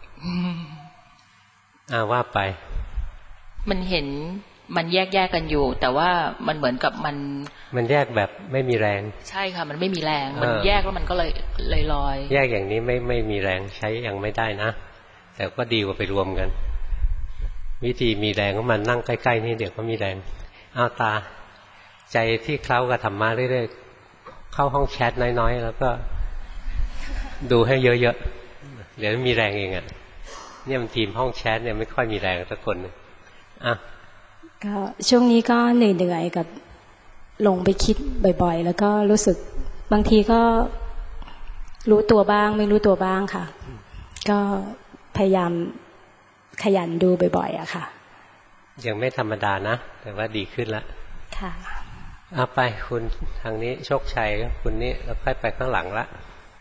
ว่าไปมันเห็นมันแยกกันอยู่แต่ว่ามันเหมือนกับมันแยกแบบไม่มีแรงใช่ค่ะมันไม่มีแรงมันแยกแล้วมันก็เลยลอยแยกอย่างนี้ไม่มีแรงใช้ยังไม่ได้นะแต่ก็ดีกว่าไปรวมกันวิธีมีแรงก็มันนั่งใกล้ๆนี่เดี๋ยวก็มีแรงตาใจที่เคล้ากับธรรมะเรื่อยๆเข้าห้องแชทน้อยๆแล้วก็ดูให้เยอะๆเดี๋ยวมีแรงเองอ่ะเนี่ยมันทีมห้องแชทเนี่ยไม่ค่อยมีแรงสักคนนึงอ่ะก็ช่วงนี้ก็เหนื่อยๆกับลงไปคิดบ่อยๆแล้วก็รู้สึกบางทีก็รู้ตัวบ้างไม่รู้ตัวบ้างค่ะก็พยายามขยันดูบ่อยๆอะค่ะยังไม่ธรรมดานะแต่ว่าดีขึ้นแล้วค่ะเอาไปคุณทางนี้โชคชัยคุณนี้แล้วค่อยไปข้างหลังละ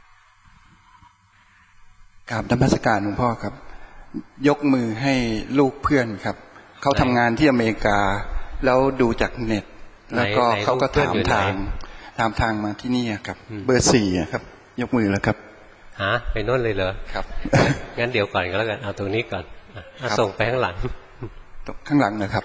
กราบนมัสการหลวงพ่อครับยกมือให้ลูกเพื่อนครับเขาทำงานที่อเมริกาแล้วดูจากเน็ตแล้วก็เขาก็ถามทางมาที่นี่ครับเบอร์ 4ครับยกมือแล้วครับไปโน่นเลยเหรอครับงั้นเดี๋ยวก่อนก็แล้วกันเอาตรงนี้ก่อนส่งไปข้างหลังนะครับ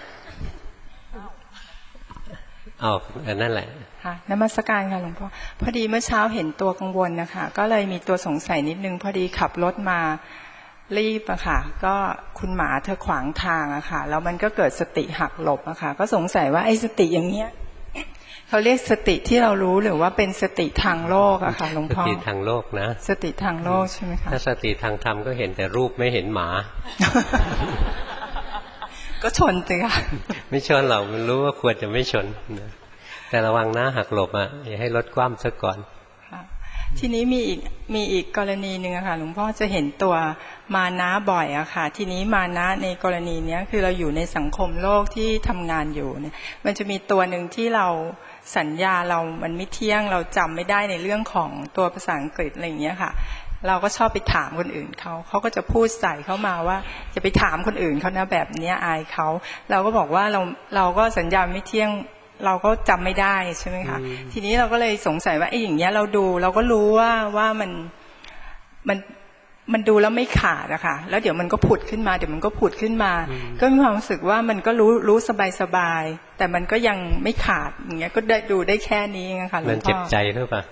เอาอันนั่นแหละค่ะนมัสการค่ะหลวงพ่อพอดีเมื่อเช้าเห็นตัวกังวลนะคะก็เลยมีตัวสงสัยนิดนึงพอดีขับรถมารีบอะค่ะก็คุณหมาเธอขวางทางอะค่ะแล้วมันก็เกิดสติหักหลบอะค่ะก็สงสัยว่าไอ้สติอย่างเนี้ยเขาเรียกสติที่เรารู้หรือว่าเป็นสติทางโลกอะค่ะหลวงพ่อสติทางโลกนะสติทางโลกใช่ไหมคะถ้าสติทางธรรมก็เห็นแต่รูปไม่เห็นหมาก็ชนสิค่ะไม่ชนหรอกมันรู้ว่าควรจะไม่ชนแต่ระวังนะหักหลบอ่ะอย่าให้รถคว่ำซะก่อนทีนี้มีอีกกรณีหนึ่งอะค่ะหลวงพ่อจะเห็นตัวมานะบ่อยอะค่ะทีนี้มานะในกรณีนี้คือเราอยู่ในสังคมโลกที่ทำงานอยู่เนี่ยมันจะมีตัวหนึ่งที่เราสัญญาเรามันไม่เที่ยงเราจำไม่ได้ในเรื่องของตัวภาษาอังกฤษอะไรอย่างเงี้ยค่ะเราก็ชอบไปถามคนอื่นเขาก็จะพูดใส่เข้ามาว่าจะไปถามคนอื่นเขานะแบบนี้อายเขาเราก็บอกว่าเราก็สัญญาไม่เที่ยงเราก็จำไม่ได้ใช่ไหมคะทีนี้เราก็เลยสงสัยว่าไอ้อย่างเงี้ยเราดูเราก็รู้ว่ามันดูแล้วไม่ขาดอะค่ะแล้วเดี๋ยวมันก็ผุดขึ้นมาก็มีความรู้สึกว่ามันก็รู้สบายแต่มันก็ยังไม่ขาดอย่างเงี้ยก็ได้ดูได้แค่นี้ไงค่ะหลวงพ่อมันเจ็บใจหรือเปล่า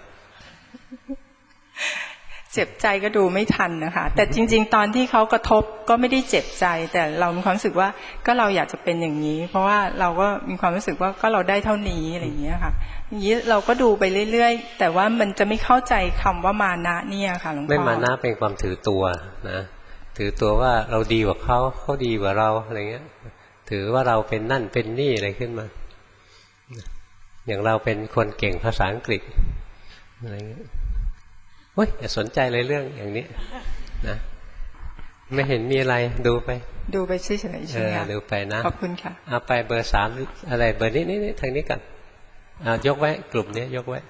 เจ็บใจก็ดูไม่ทันนะคะแต่จริงๆตอนที่เขากระทบก็ไม่ได้เจ็บใจแต่เรามีความรู้สึกว่าก็เราอยากจะเป็นอย่างนี้เพราะว่าเราก็มีความรู้สึกว่าก็เราได้เท่านี้อะไรอย่างเงี้ยค่ะอย่างนี้เราก็ดูไปเรื่อยๆแต่ว่ามันจะไม่เข้าใจคำว่ามานะเนี่ยค่ะหลวงพ่อไม่มานะเป็นความถือตัวนะถือตัวว่าเราดีกว่าเขาดีกว่าเราอะไรเงี้ยถือว่าเราเป็นนั่นเป็นนี่อะไรขึ้นมาอย่างเราเป็นคนเก่งภาษาอังกฤษอะไรเงี้ยโอ๊ยอย่าสนใจเลยเรื่องอย่างนี้นะไม่เห็นมีอะไรดูไปเฉยๆใช่ไหมคะดูไปนะขอบคุณค่ะเอาไปเบอร์ 3อะไรเบอร์นี้ทางนี้กันยกไว้กลุ่มนี้ยกไว้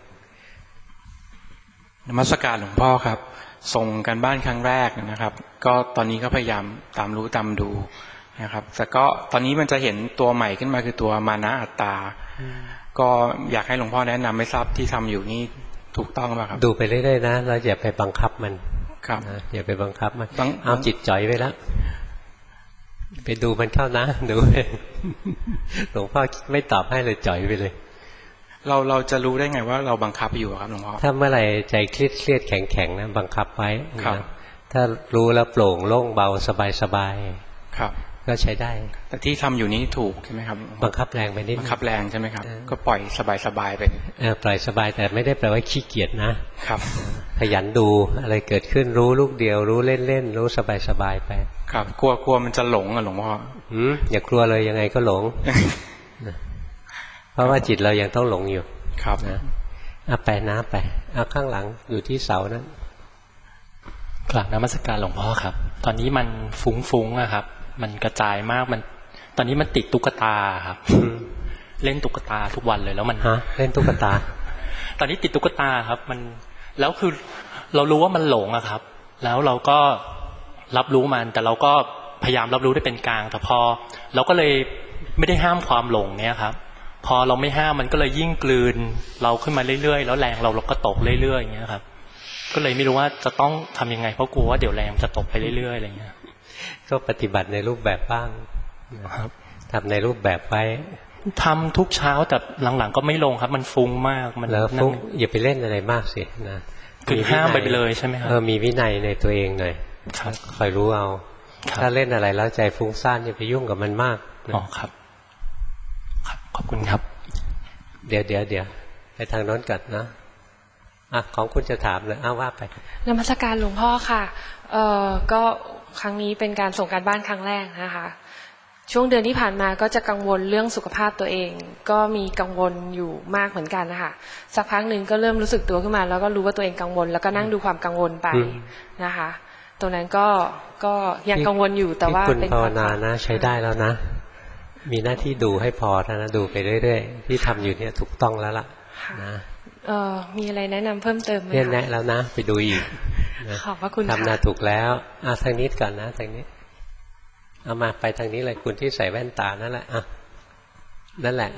นมัสการหลวงพ่อครับส่งกันบ้านครั้งแรกนะครับก็ตอนนี้ก็พยายามตามรู้ตามดูนะครับแต่ก็ตอนนี้มันจะเห็นตัวใหม่ขึ้นมาคือตัวมานะอัตตาก็อยากให้หลวงพ่อแนะนำไม่ทราบที่ทำอยู่นี่ถูกต้องป่ะครับดูไปเรื่อยๆนะเราอย่าไปบังคับมันครับอย่าไปบังคับมันเอาจิตจ่อยไว้แล้วไปดูมันเข้านะดูไปหลวงพ่อไม่ตอบให้เลยจ่อยไปเลยเราจะรู้ได้ไงว่าเราบังคับอยู่ครับหลวงพ่อถ้าเมื่อไหร่ใจเครียดแข็งๆนะบังคับไว้ถ้ารู้แล้วโปร่งโล่งเบาสบายครับก็ใช้ได้แต่ที่ทำอยู่นี้ถูกใช่ไหมครับบังคับแรงไปนิดบังคับแรงใช่ไหมครับก็ปล่อยสบายไปปล่อยสบายแต่ไม่ได้แปลว่าขี้เกียจนะครับขยันดูอะไรเกิดขึ้นรู้ลูกเดียวรู้เล่นๆรู้สบายไปครับกลัวมันจะหลงอ่ะหลวงพ่ออย่ากลัวเลยยังไงก็หลงเพราะว่าจิตเรายังต้องหลงอยู่ครับเอาไปนะไปเอาข้างหลังอยู่ที่เสานั้นกราบนมัสการหลวงพ่อครับตอนนี้มันฟุ้งๆอะครับมันกระจายมากมันตอนนี้มันติดตุ๊กตาครับเล่นตุ๊กตาทุกวันเลยแล้วมันเล่นตุ๊กตาตอนนี้ติดตุ๊กตาครับมันแล้วคือเรารู้ว่ามันหลงอะครับแล้วเราก็รับรู้มันแต่เราก็พยายามรับรู้ได้เป็นกลางแต่พอเราก็เลยไม่ได้ห้ามความหลงเนี้ยครับพอเราไม่ห้ามมันก็เลยยิ่งกลืนเราขึ้นมาเรื่อยๆแล้วแรงเราก็ตกเรื่อยๆอย่างเงี้ยครับก็เลยไม่รู้ว่าจะต้องทำยังไงเพราะกลัวว่าเดี๋ยวแรงจะตกไปเรื่อยๆอะไรเงี้ยก็ปฏิบัติในรูปแบบบ้างนะครับทำในรูปแบบไปทำทุกเช้าแต่หลังๆก็ไม่ลงครับมันฟุ้งมากมันแล้วฟุ้งอย่าไปเล่นอะไรมากสินะคือห้ามไปเลยใช่ไหมครับมีวินัยในตัวเองหน่อยคอยรู้เอาถ้าเล่นอะไรแล้วใจฟุ้งซ่านอย่าไปยุ่งกับมันมากอ๋อครับขอบคุณครับเดี๋ยวไปทางโน้นกันนะของคุณจะถามเลยว่าไปนมัสการหลวงพ่อค่ะก็ครั้งนี้เป็นการส่งการบ้านครั้งแรกนะคะช่วงเดือนที่ผ่านมาก็จะกังวลเรื่องสุขภาพตัวเองก็มีกังวลอยู่มากเหมือนกันนะคะสักพักหนึ่งก็เริ่มรู้สึกตัวขึ้นมาแล้วก็รู้ว่าตัวเองกังวลแล้วก็นั่งดูความกังวลไปนะคะตรงนั้นก็ยังกังวลอยู่แต่ว่าเป็นภาวนานะใช้ได้แล้วนะมีหน้าที่ดูให้พอนะดูไปเรื่อยๆที่ทำอยู่เนี่ยถูกต้องแล้วล่ะนะมีอะไรแนะนำเพิ่มเติมไหมคะแนะแล้วนะไปดูอีกขอบพระคุณค่ะทำนาถูกแล้วทางนี้ก่อนนะทางนี้เอามาไปทางนี้เลยคุณที่ใส่แว่นตานั่นแหละนั่นแหละ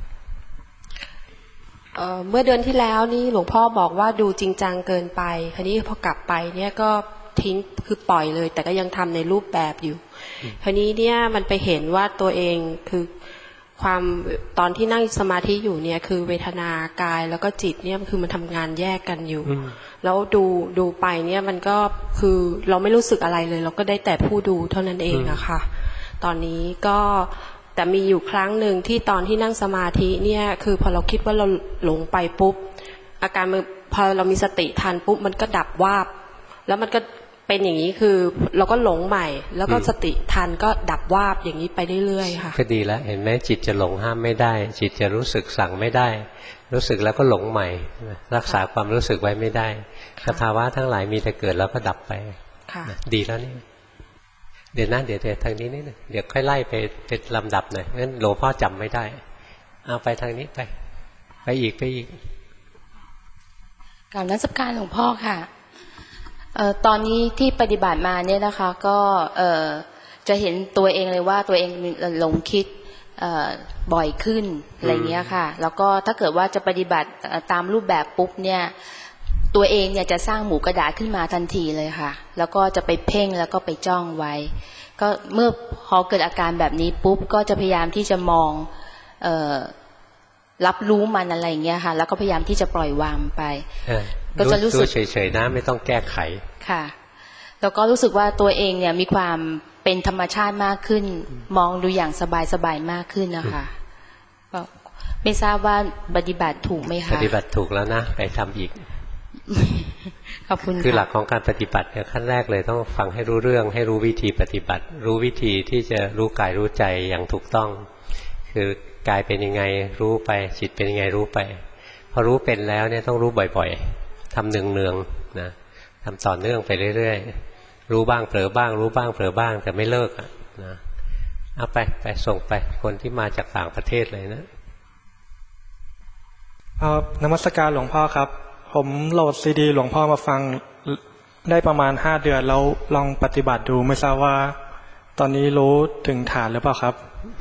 เมื่อเดือนที่แล้วนี่หลวงพ่อบอกว่าดูจริงจังเกินไปคราวนี้พอกลับไปเนี่ยก็ทิ้งคือปล่อยเลยแต่ก็ยังทำในรูปแบบอยู่คราวนี้เนี่ยมันไปเห็นว่าตัวเองคือความตอนที่นั่งสมาธิอยู่เนี่ยคือเวทนากายแล้วก็จิตเนี่ยคือมันทำงานแยกกันอยู่แล้วดูไปเนี่ยมันก็คือเราไม่รู้สึกอะไรเลยเราก็ได้แต่ผู้ดูเท่านั้นเองอะค่ะตอนนี้ก็แต่มีอยู่ครั้งหนึ่งที่ตอนที่นั่งสมาธิเนี่ยคือพอเราคิดว่าเราหลงไปปุ๊บอาการมันพอเรามีสติทันปุ๊บมันก็ดับวาบแล้วมันก็เป็นอย่างนี้คือเราก็หลงใหม่แล้วก็สติทันก็ดับวาบอย่างนี้ไปเรื่อยๆค่ะก็ดีแล้วเห็นไหมจิตจะหลงห้ามไม่ได้จิตจะรู้สึกสั่งไม่ได้รู้สึกแล้วก็หลงใหม่รักษาความรู้สึกไว้ไม่ได้สภาวะทั้งหลายมีแต่เกิดแล้วก็ดับไปดีแล้วนี่เดี๋ยวนะเดี๋ยวทางนี้นิดนึงเดี๋ยวค่อยไล่ไปเป็นลำดับหน่อยงั้นหลวงพ่อจำไม่ได้เอาไปทางนี้ไปอีกกราบนมัสการหลวงพ่อค่ะตอนนี้ที่ปฏิบัติมาเนี่ยนะคะก็จะเห็นตัวเองเลยว่าตัวเองหลงคิดบ่อยขึ้นอะไรเงี้ยค่ะแล้วก็ถ้าเกิดว่าจะปฏิบัติตามรูปแบบปุ๊บเนี่ยตัวเองเนี่ยจะสร้างหมู่กระดาษขึ้นมาทันทีเลยค่ะแล้วก็จะไปเพ่งแล้วก็ไปจ้องไว้ก็เมื่อพอเกิดอาการแบบนี้ปุ๊บก็จะพยายามที่จะมองรับรู้มันอะไรเงี้ยค่ะแล้วก็พยายามที่จะปล่อยวางไปก็จะรู้สึกเฉยๆนะไม่ต้องแก้ไขค่ะแล้วก็รู้สึกว่าตัวเองเนี่ยมีความเป็นธรรมชาติมากขึ้นมองดูอย่างสบายๆมากขึ้นนะคะก็ไม่ทราบว่าปฏิบัติถูกไหมคะปฏิบัติถูกแล้วนะไปทำอีกขอบคุณคือหลักของการปฏิบัติเนี่ยขั้นแรกเลยต้องฟังให้รู้เรื่องให้รู้วิธีปฏิบัติรู้วิธีที่จะรู้กายรู้ใจอย่างถูกต้องคือกายเป็นยังไงรู้ไปจิตเป็นยังไงรู้ไปพอรู้เป็นแล้วเนี่ยต้องรู้บ่อยๆทำเนืองๆนะทำต่อเนื่องไปเรื่อยๆรู้บ้างเผลอบ้างรู้บ้างเผลอบ้างแต่ไม่เลิกนะเอาไปส่งไปคนที่มาจากต่างประเทศเลยนะนมัสการหลวงพ่อครับผมโหลดซีดีหลวงพ่อมาฟังได้ประมาณ5 เดือนแล้วลองปฏิบัติดูไม่ทราบว่าตอนนี้รู้ถึงฐานหรือเปล่าครับ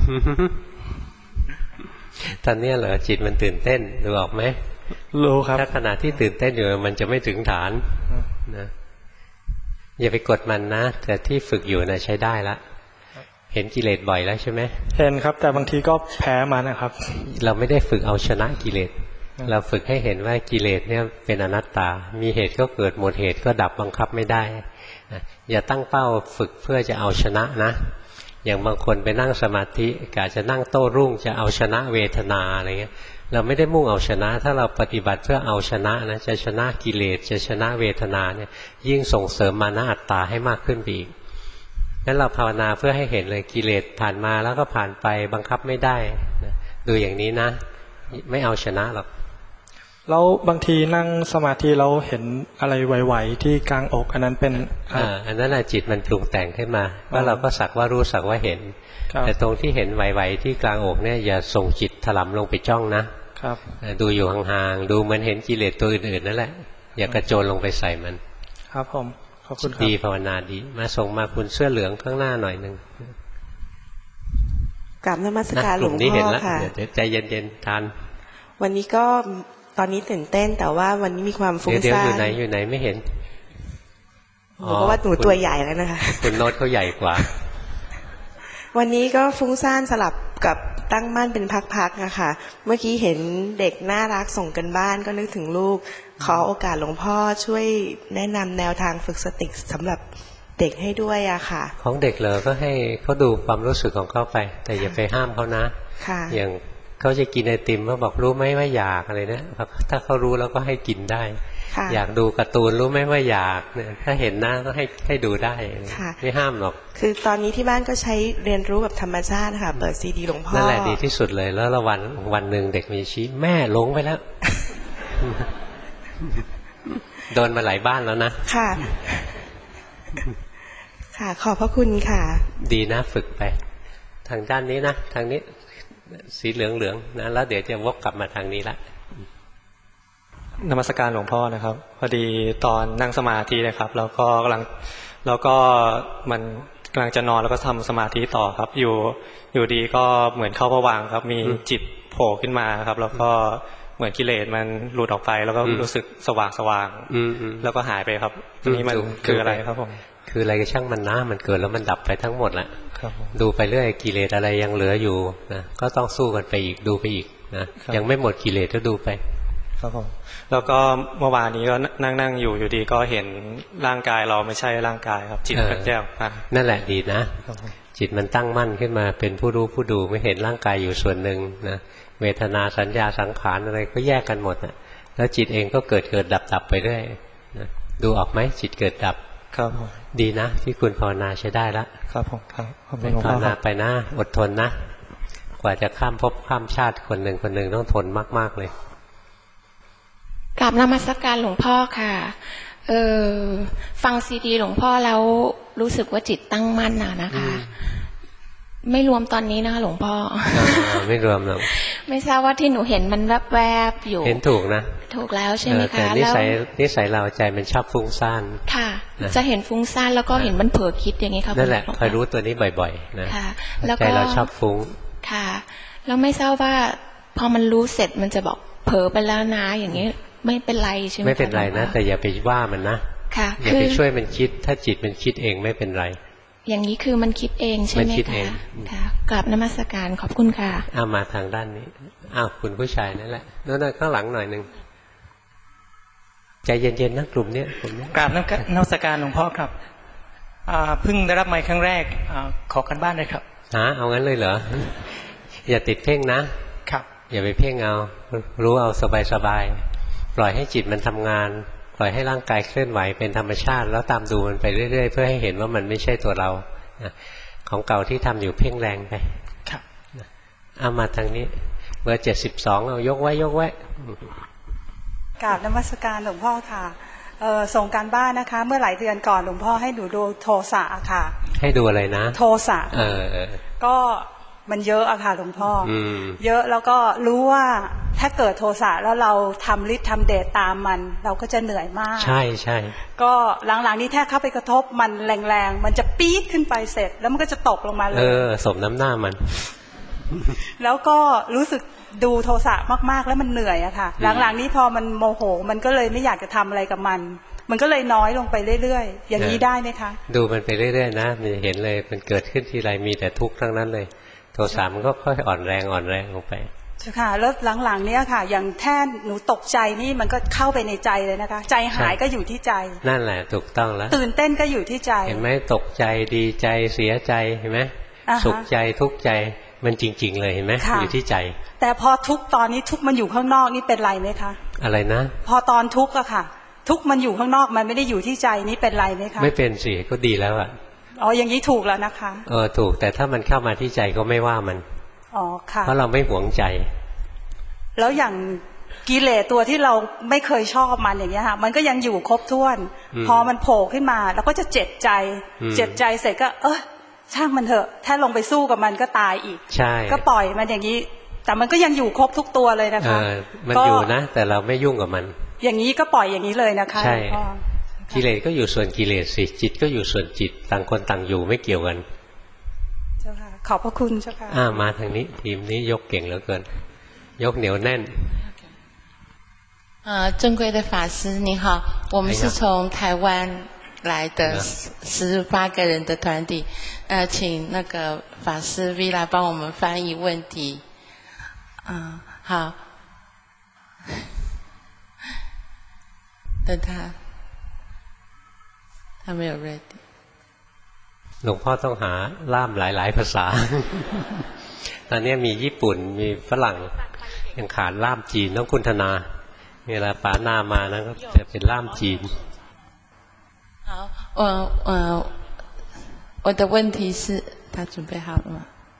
ตอนนี้เหรอจิตมันตื่นเต้นดูออกไหมรู้ครับถ้าขณะที่ตื่นเต้นอยู่มันจะไม่ถึงฐานนะอย่าไปกดมันนะแต่ที่ฝึกอยู่นะใช้ได้ละเห็นกิเลสบ่อยแล้วใช่ไหมเห็นครับแต่บางทีก็แพ้มันนะครับเราไม่ได้ฝึกเอาชนะกิเลสเราฝึกให้เห็นว่ากิเลสเนี่ยเป็นอนัตตามีเหตุก็เกิดหมดเหตุก็ดับบังคับไม่ได้อย่าตั้งเป้าฝึกเพื่อจะเอาชนะนะอย่างบางคนไปนั่งสมาธิกะจะนั่งโต้รุ่งจะเอาชนะเวทนาอะไรเงี้ยเราไม่ได้มุ่งเอาชนะถ้าเราปฏิบัติเพื่อเอาชนะนะจะชนะกิเลสจะชนะเวทนาเนี่ยยิ่งส่งเสริมมานะอัตตาให้มากขึ้นไปอีกงั้นเราภาวนาเพื่อให้เห็นเลยกิเลสผ่านมาแล้วก็ผ่านไปบังคับไม่ได้ดูอย่างนี้นะไม่เอาชนะหรอกแล้วบางทีนั่งสมาธิเราเห็นอะไรไหวๆที่กลางอกอันนั้นเป็นอันนั้นแหละจิตมันปรุงแต่งขึ้นมาว่าเราก็สักว่ารู้สักว่าเห็นแต่ตรงที่เห็นไหวๆที่กลางอกเนี่ยอย่าส่งจิตถลำลงไปจ้องนะครับดูอยู่ห่างๆดูเหมือนเห็นกิเลสตัวอื่นๆนั่นแหละอย่ากระโจนลงไปใส่มันครับผมขอบคุณครับดีภาวนาดีมาส่งมาคุณเสื้อเหลืองข้างหน้าหน่อยนึงกราบนมัสการหลวงพ่อค่ะใจเย็นๆทานวันนี้ก็ตอนนี้ตื่นเต้นแต่ว่าวันนี้มีความฟุ้งซ่านอยู่ไหนไม่เห็นเพราะว่าหนูตัวใหญ่แล้วนะคะคุณโน้ตเขาใหญ่กว่าวันนี้ก็ฟุ้งซ่านสลับกับตั้งมั่นเป็นพักๆนะคะเมื่อกี้เห็นเด็กน่ารักส่งกันบ้านก็นึกถึงลูกขอโอกาสหลวงพ่อช่วยแนะนำแนวทางฝึกสติสำหรับเด็กให้ด้วยอะค่ะของเด็กเลยก็ให้เขาดูความรู้สึกของเขาไปแต่อย่าไปห้ามเขานะอย่าง เขาจะกินไอติมเขาบอกรู้ไหมว่าอยากอะไรนะถ้าเขารู้แล้วก็ให้กินได้อยากดูการ์ตูนรู้ไหมว่าอยากถ้าเห็นหน้าก็ให้ดูได้ไม่ห้ามหรอกคือตอนนี้ที่บ้านก็ใช้เรียนรู้แบบธรรมชาติค่ะเปิดซีดีหลวงพ่อนั่นแหละดีที่สุดเลยแล้ววันหนึ่งเด็กมีชี้แม่หลงไปแล้ว โดนมาหลายบ้านแล้วนะค่ะค่ะขอบพระคุณค่ะดีนะฝึกไปทางด้านนี้นะทางนี้สีเหลืองๆนะแล้วเดี๋ยวจะวกกลับมาทางนี้ละนมัสการหลวงพ่อนะครับพอดีตอนนั่งสมาธินะครับแล้วก็มันกำลังจะนอนแล้วก็ทำสมาธิต่อครับอยู่ดีก็เหมือนเข้าผวังค์ครับมีจิตโผล่ขึ้นมาครับแล้วก็เหมือนกิเลสมันหลุดออกไปแล้วก็รู้สึกสว่างแล้วก็หายไปครับนี่มันคืออะไรครับผมคืออะไรก็ช่างมันนะมันเกิดแล้วมันดับไปทั้งหมดแหละดูไปเรื่อยกิเลสอะไรยังเหลืออยู่นะก็ต้องสู้กันไปอีกดูไปอีกนะยังไม่หมดกิเลสก็ดูไปครับผมแล้วก็เมื่อวานนี้ก็นั่งอยู่ดีก็เห็นร่างกายเราไม่ใช่ร่างกายครับจิตมันแยกมานั่นแหละดีนะจิตมันตั้งมั่นขึ้นมาเป็นผู้รู้ผู้ดูไม่เห็นร่างกายอยู่ส่วนหนึ่งนะเวทนาสัญญาสังขารอะไรก็แยกกันหมดนะแล้วจิตเองก็เกิดดับไปเรื่อยนะดูออกไหมจิตเกิดดับครับดีนะที่คุณภาวนาใช้ได้ละครับผมครับภาวนาไปนะอดทนนะกว่าจะข้ามภพข้ามชาติคนหนึ่งต้องทนมากๆเลยกราบนมัสการหลวงพ่อค่ะฟังซีดีหลวงพ่อแล้วรู้สึกว่าจิตตั้งมั่นนะคะไม่รวมตอนนี้นะคะหลวงพ่อไม่รวมหรอกไม่ทราบว่าที่หนูเห็นมันแวบๆอยู่เห็นถูกนะถูกแล้วใช่ไหมคะแต่นิสัยเราใจมันชอบฟุ้งซ่านค่ะจะเห็นฟุ้งซ่านแล้วก็เห็นมันเผลอคิดอย่างนี้ครับนั่นแหละคอยรู้ตัวนี้บ่อยๆนะใจเราชอบฟุ้งค่ะแล้วไม่ทราบว่าพอมันรู้เสร็จมันจะบอกเผลอไปแล้วนะอย่างนี้ไม่เป็นไรใช่ไหมไม่เป็นไรนะแต่อย่าไปว่ามันนะอย่าไปช่วยมันคิดถ้าจิตมันคิดเองไม่เป็นไรอย่างนี้คือมันคิดเองใช่ไหมคะค่ะกราบนมัสการขอบคุณค่ะมาทางด้านนี้คุณผู้ชายนั่นแหละนั่นข้างหลังหน่อยนึงใจเย็นๆนะกลุ่มนี้กราบนมัสการหลวงพ่อครับเพิ่งได้รับไมค์ครั้งแรกขอกันบ้านเลยครับเอางั้นเลยเหรออย่าติดเพ่งนะครับอย่าไปเพ่งเอารู้เอาสบายๆปล่อยให้จิตมันทำงานปล่อยให้ร่างกายเคลื่อนไหวเป็นธรรมชาติแล้วตามดูมันไปเรื่อยๆเพื่อให้เห็นว่ามันไม่ใช่ตัวเราของเก่าที่ทำอยู่เพ่งแรงไปครับเอามาทางนี้เบอร์72เอายกไว้กราบนมัสการหลวงพ่อค่ะส่งการบ้านนะคะเมื่อหลายเดือนก่อนหลวงพ่อให้ดูโทสะค่ะให้ดูอะไรนะโทสะก็มันเยอะอะค่ะหลวงพ่อเยอะแล้วก็รู้ว่าถ้าเกิดโทสะแล้วเราทำฤทธิ์ทำเดชตามมันเราก็จะเหนื่อยมากใช่ก็หลังๆนี้แท้เข้าไปกระทบมันแรงๆมันจะปี๊ดขึ้นไปเสร็จแล้วมันก็จะตกลงมาเลยสมน้ำหน้ามันแล้วก็รู้สึกดูโทสะมากๆแล้วมันเหนื่อยอะค่ะหลังๆนี้พอมันโมโหมันก็เลยไม่อยากจะทำอะไรกับมันก็เลยน้อยลงไปเรื่อยๆอย่างนี้ได้ไหมคะดูมันไปเรื่อยๆนะมันเห็นเลยมันเกิดขึ้นทีไรมีแต่ทุกข์ทั้งนั้นเลยโทสะมันก็ค่อยอ่อนแรงลงไปใช่ค่ะแล้วหลังๆเนี้ยค่ะอย่างแท่นหนูตกใจนี่มันก็เข้าไปในใจเลยนะคะใจหายก็อยู่ที่ใจนั่นแหละถูกต้องแล้วตื่นเต้นก็อยู่ที่ใจเห็นไหมตกใจดีใจเสียใจเห็นไหมสุขใจทุกข์ใจมันจริงๆเลยเห็นไหมอยู่ที่ใจแต่พอทุกตอนนี้ทุกมันอยู่ข้างนอกนี่เป็นไรไหมคะอะไรนะพอตอนทุกอะค่ะทุกมันอยู่ข้างนอกมันไม่ได้อยู่ที่ใจนี่เป็นไรไหมคะไม่เป็นสิก็ดีแล้วอะอย่างนี้ถูกแล้วนะคะถูกแต่ถ้ามันเข้ามาที่ใจก็ไม่ว่ามันค่ะเพราะเราไม่หวงใจแล้วอย่างกิเลสตัวที่เราไม่เคยชอบมันอย่างเงี้ยค่ะมันก็ยังอยู่ครบถ้วนพอมันโผล่ขึ้นมาเราก็จะเจ็บใจเสร็จก็ช่างมันเถอะถ้าลงไปสู้กับมันก็ตายอีกใช่ก็ปล่อยมันอย่างนี้แต่มันก็ยังอยู่ครบทุกตัวเลยนะคะมันอยู่นะแต่เราไม่ยุ่งกับมันอย่างนี้ก็ปล่อยอย่างนี้เลยนะคะใช่กิเลสก็อยู่ส่วนกิเลสสิจิตก็อยู่ส่วนจิตต่างคนต่างอยู่ไม่เกี่ยวกันเจ้าค่ะขอบพระคุณเจ้าค่ะมาทางนี้ทีมนี้ยกเก่งเหลือเกินยกเหนียวแน่น珍贵的法师你好，我们是从台湾来的18个人的团体，请那个法师 V 来帮我们翻译问题。好，等他没有 ready。 หลวงพ่อต้องหาล่ามหลายๆภาษา ตอนนี้มีญี่ปุ่นมีฝรั่งยังขาดล่ามจีนต้องคุณธนาเวลาป๋าหน้ามานะก็จะเป็นล่ามจีน好，我的问题是，他准备好了吗？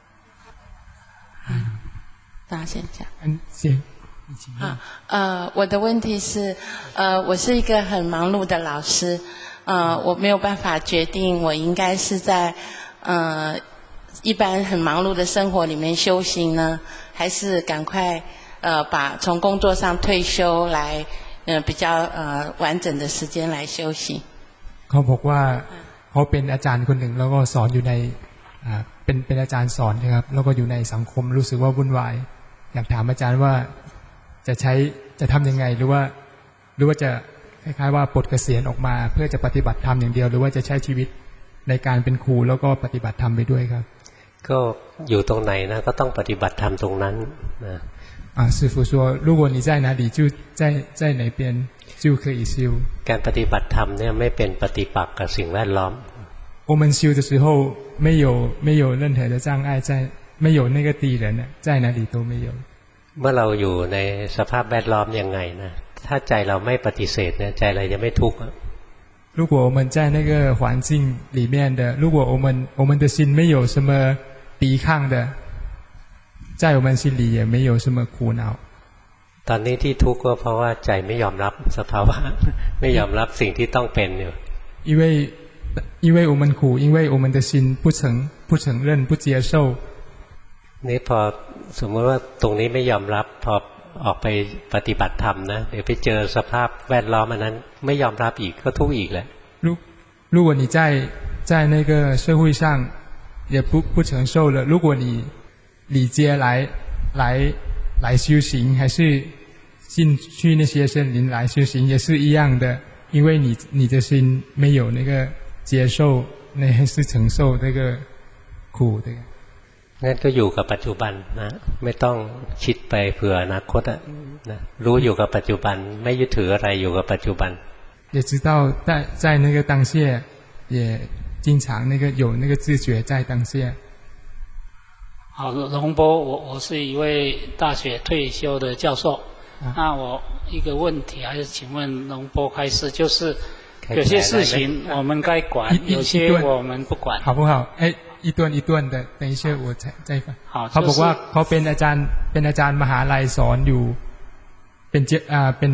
大家先讲。 行。 好，我的问题是，我是一个很忙碌的老师，我没有办法决定我应该是在一般很忙碌的生活里面修行呢，还是赶快从工作上退休来比较完整的时间来修行。 เขาบอกว่าเขาเป็นอาจารย์คนหนึ่งแล้วก็สอนอยู่ในเป็นอาจารย์สอนนะครับแล้วก็อยู่ในสังคมรู้สึกว่าวุ่นวายอยากถามอาจารย์ว่าจะทำยังไงหรือว่าจะคล้ายๆว่าปลดเกษียณออกมาเพื่อจะปฏิบัติธรรมอย่างเดียวหรือว่าจะใช้ชีวิตในการเป็นครูแล้วก็ปฏิบัติธรรมไปด้วยครับก็อยู่ตรงไหนนะก็ต้องปฏิบัติธรรมตรงนั้นนะ师父说如果你在哪里就在哪边就可以修การปฏิบัติธรรมเนี่ยไม่เป็นปฏิปักษ์กับสิ่งแวดล้อม我们修的时候没有任何的障碍在没有那个敌人在哪里都没有เมื่อเราอยู่ในสภาพแวดล้อมยังไงนะถ้าใจเราไม่ปฏิเสธเนี่ยใจเราจะไม่ทุกข์如果我们在那个环境里面的如果我们的心没有什么抵抗的在我们心里也没有什么苦恼ตอนนี้ที่ทุกข์ก็เพราะว่าใจไม่ยอมรับสภาวะไม่ยอมรับสิ่งที่ต้องเป็นอยู่因为我们苦因为我们的心不承认不接受นี่พอสมมติว่าตรงนี้ไม่ยอมรับพอออกไปปฏิบัติธรรมนะเดี๋ยวไปเจอสภาพแวดล้อมอันนั้นไม่ยอมรับอีกก็ทุกข์อีกแหละ如果你在那个社会上也不承受了如果你礼节来修行还是进去那些森林来修行也是一样的因为你的心没有那个接受那还是承受那个苦的งั้นก็อยู่กับปัจจุบันนะไม่ต้องคิดไปเผื่ออนาคตนะรู้อยู่กับปัจจุบันไม่ยึดถืออะไรอยู่กับปัจจุบัน也知道在那个当下也经常那个有那个自觉在当下好，龙波，我是一位大学退休的教授。那我一个问题还是请问龙波开始，就是有些事情我们该管，有些我们不管， 好不好？哎。一段一段的等一下我再ฟังเขาบอกว่าเขาเป็นอาจารย์มหาลัยสอนอยู่เป็น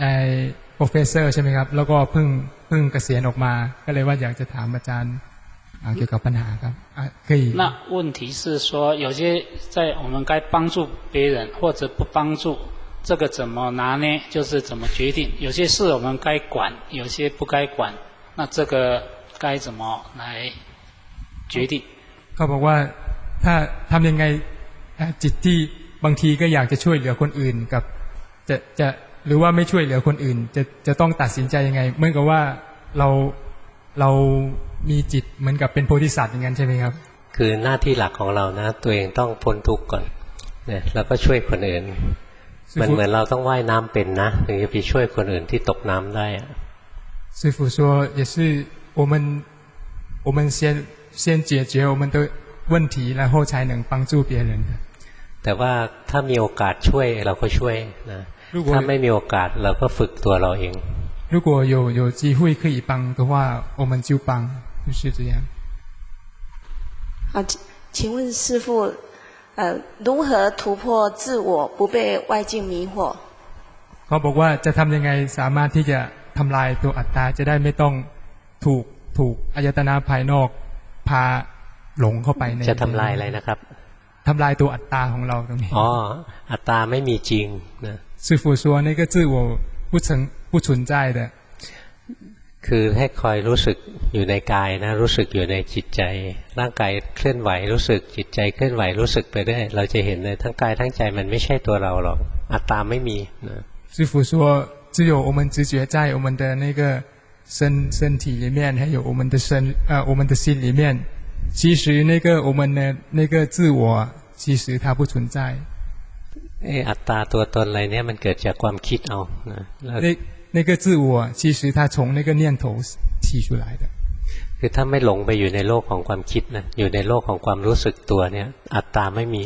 professor ใช่ไหมครับแล้วก็เพิ่งเกษียณออกมาก็เลยว่าอยากจะถามอาจารย์เกี่ยวกับปัญหาครับ可以那问题是说有些在我们该帮助别人或者不帮助这个怎么拿捏就是怎么决定有些事我们该管有些不该管那这个该怎么来决定เขาบอกว่าถ้าทำยังไงจิตที่บางทีก็อยากจะช่วยเหลือคนอื่นกับจะหรือว่าไม่ช่วยเหลือคนอื่นจะต้องตัดสินใจยังไงเหมือนกับว่าเรามีจิตเหมือนกับเป็นโพธิสัตว์อย่างนั้นใช่ไหมครับคือหน้าที่หลักของเรานะตัวเองต้องพ้นทุกข์ก่อนเนี่ยแล้วก็ช่วยคนอื่นมันเหมือนเราต้องว่ายน้ำเป็นนะถึงจะไปช่วยคนอื่นที่ตกน้ำได้师父说也是我们先解决我们的问题然后才能帮助别人的แต่ว่าถ้ามีโอกาสช่วยเราก็ช่วยนะถ้าไม่มีโอกาสเราก็ฝึกตัวเราเอง如果有机会可以帮的话我们就帮就是这样好请问师父如何突破自我不被外境迷惑เขาบอกว่าจะทำยังไงสามารถที่จะทำลายตัวอัตตาจะได้ไม่ต้องถูกอายตนะภายนอกพาหลงเข้าไปในจะทำลายอะไรนะครับทำลายตัวอัตตาของเราตรงนี้อ๋ออัตตาไม่มีจริงนะ师父说那个自我不存在的คือให้คอยรู้สึกอยู่ในกายนะรู้สึกอยู่ในจิตใจร่างกายเคลื่อนไหวรู้สึกจิตใจเคลื่อนไหวรู้สึกไปได้เราจะเห็นเลยทั้งกายทั้งใจมันไม่ใช่ตัวเราหรอกอัตตาไม่มีนะ师父说只有我们直觉在我们的那个身体里面还有我们的心里面其实那个我们的那个自我其实它不存在อัตตาตัวตนอะไรเนี่ยมันเกิดจากความคิดเอานะ那个自我其实它从那个念头提出来的คือถ้าไม่หลงไปอยู่ในโลกของความคิดนะอยู่ในโลกของความรู้สึกตัวเนี่ยอัตตาไม่มี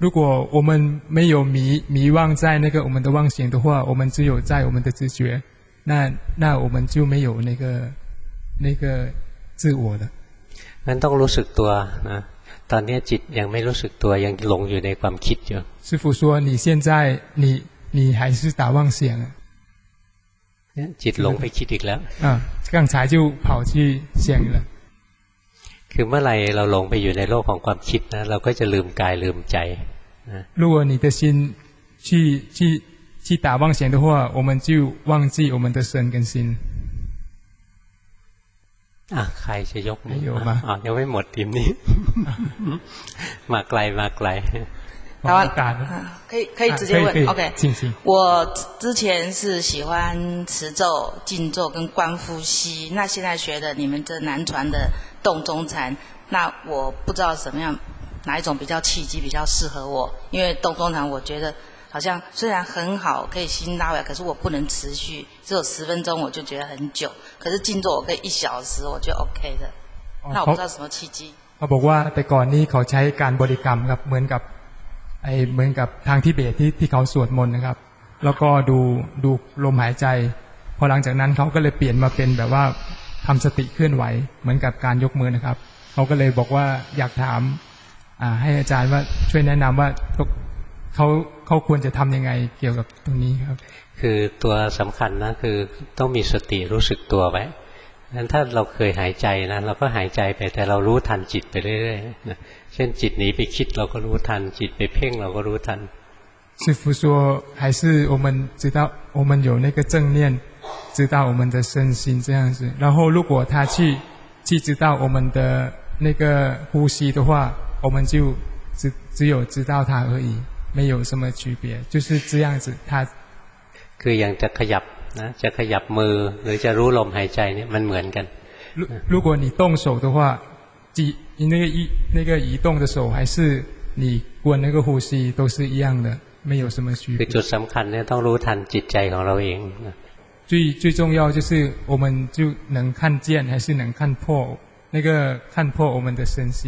如果我们没有迷惘在那个我们的妄想的话，我们只有在我们的直觉，那我们就没有那个自我的。 งั้นต้องรู้สึกตัวนะตอนนี้จิตยังไม่รู้สึกตัวยังหลงอยู่ในความคิดอยู่师父说你现在你还是打妄想จิตหลงไปคิดอีกแล้ว刚才就跑去想了คือเมื่อไหร่เราหลงไปอยู่ในโลกของความคิดนะเราก็จะลืมกายลืมใจ如果你的心去打妄想的话我们就忘记我们的身跟心ใครจะยกมือยังไม่หมดทีมนี้มาไกล台湾可以直接问 OK 我之前是喜欢持咒静坐跟观呼吸那现在学的你们这南传的洞中禅那我不知道什么样哪一种比较契机比较适合我因为洞中禅我觉得好像虽然很好可以心拉回来可是我不能持续只有10分钟我就觉得很久可是静坐我可以1小时我觉得 OK 的那我不知道什么契机เขาบอกว่าแต่ก่อนนี้เขาใช้การบริกรรมครับเหมือนกับทางทิเบตที่เขาสวดมนต์นะครับแล้วก็ดูลมหายใจพอหลังจากนั้นเขาก็เลยเปลี่ยนมาเป็นแบบว่าทำสติเคลื่อนไหวเหมือนกับการยกมือนะครับเขาก็เลยบอกว่าอยากถามให้อาจารย์ว่าช่วยแนะนำว่าเขาควรจะทำยังไงเกี่ยวกับตรงนี้ครับคือตัวสำคัญนะคือต้องมีสติรู้สึกตัวไว้งั้นถ้าเราเคยหายใจนะเราก็หายใจไปแต่เรารู้ทันจิตไปเรื่อยๆนะเช่นจิตหนีไปคิดเราก็รู้ทันจิตไปเพ่งเราก็รู้ทัน师父说还是我们知道我们有那个正念知道我们的身心这样子然后如果他去知道我们的那个呼吸的话我们就只有知道它而已没有什么区别就是这样子他คืออย่างจะขยับนะจะขยับมือหรือจะรู้ลมหายใจเนี่ยมันเหมือนกัน如果你动手的话那个移动的手还是你关那个呼吸都是一样的没有什么区别คือจุดสำคัญเนี่ยต้องรู้ทันจิตใจของเราเอง最重要就是我们就能看见还是能看破那个看破我们的身心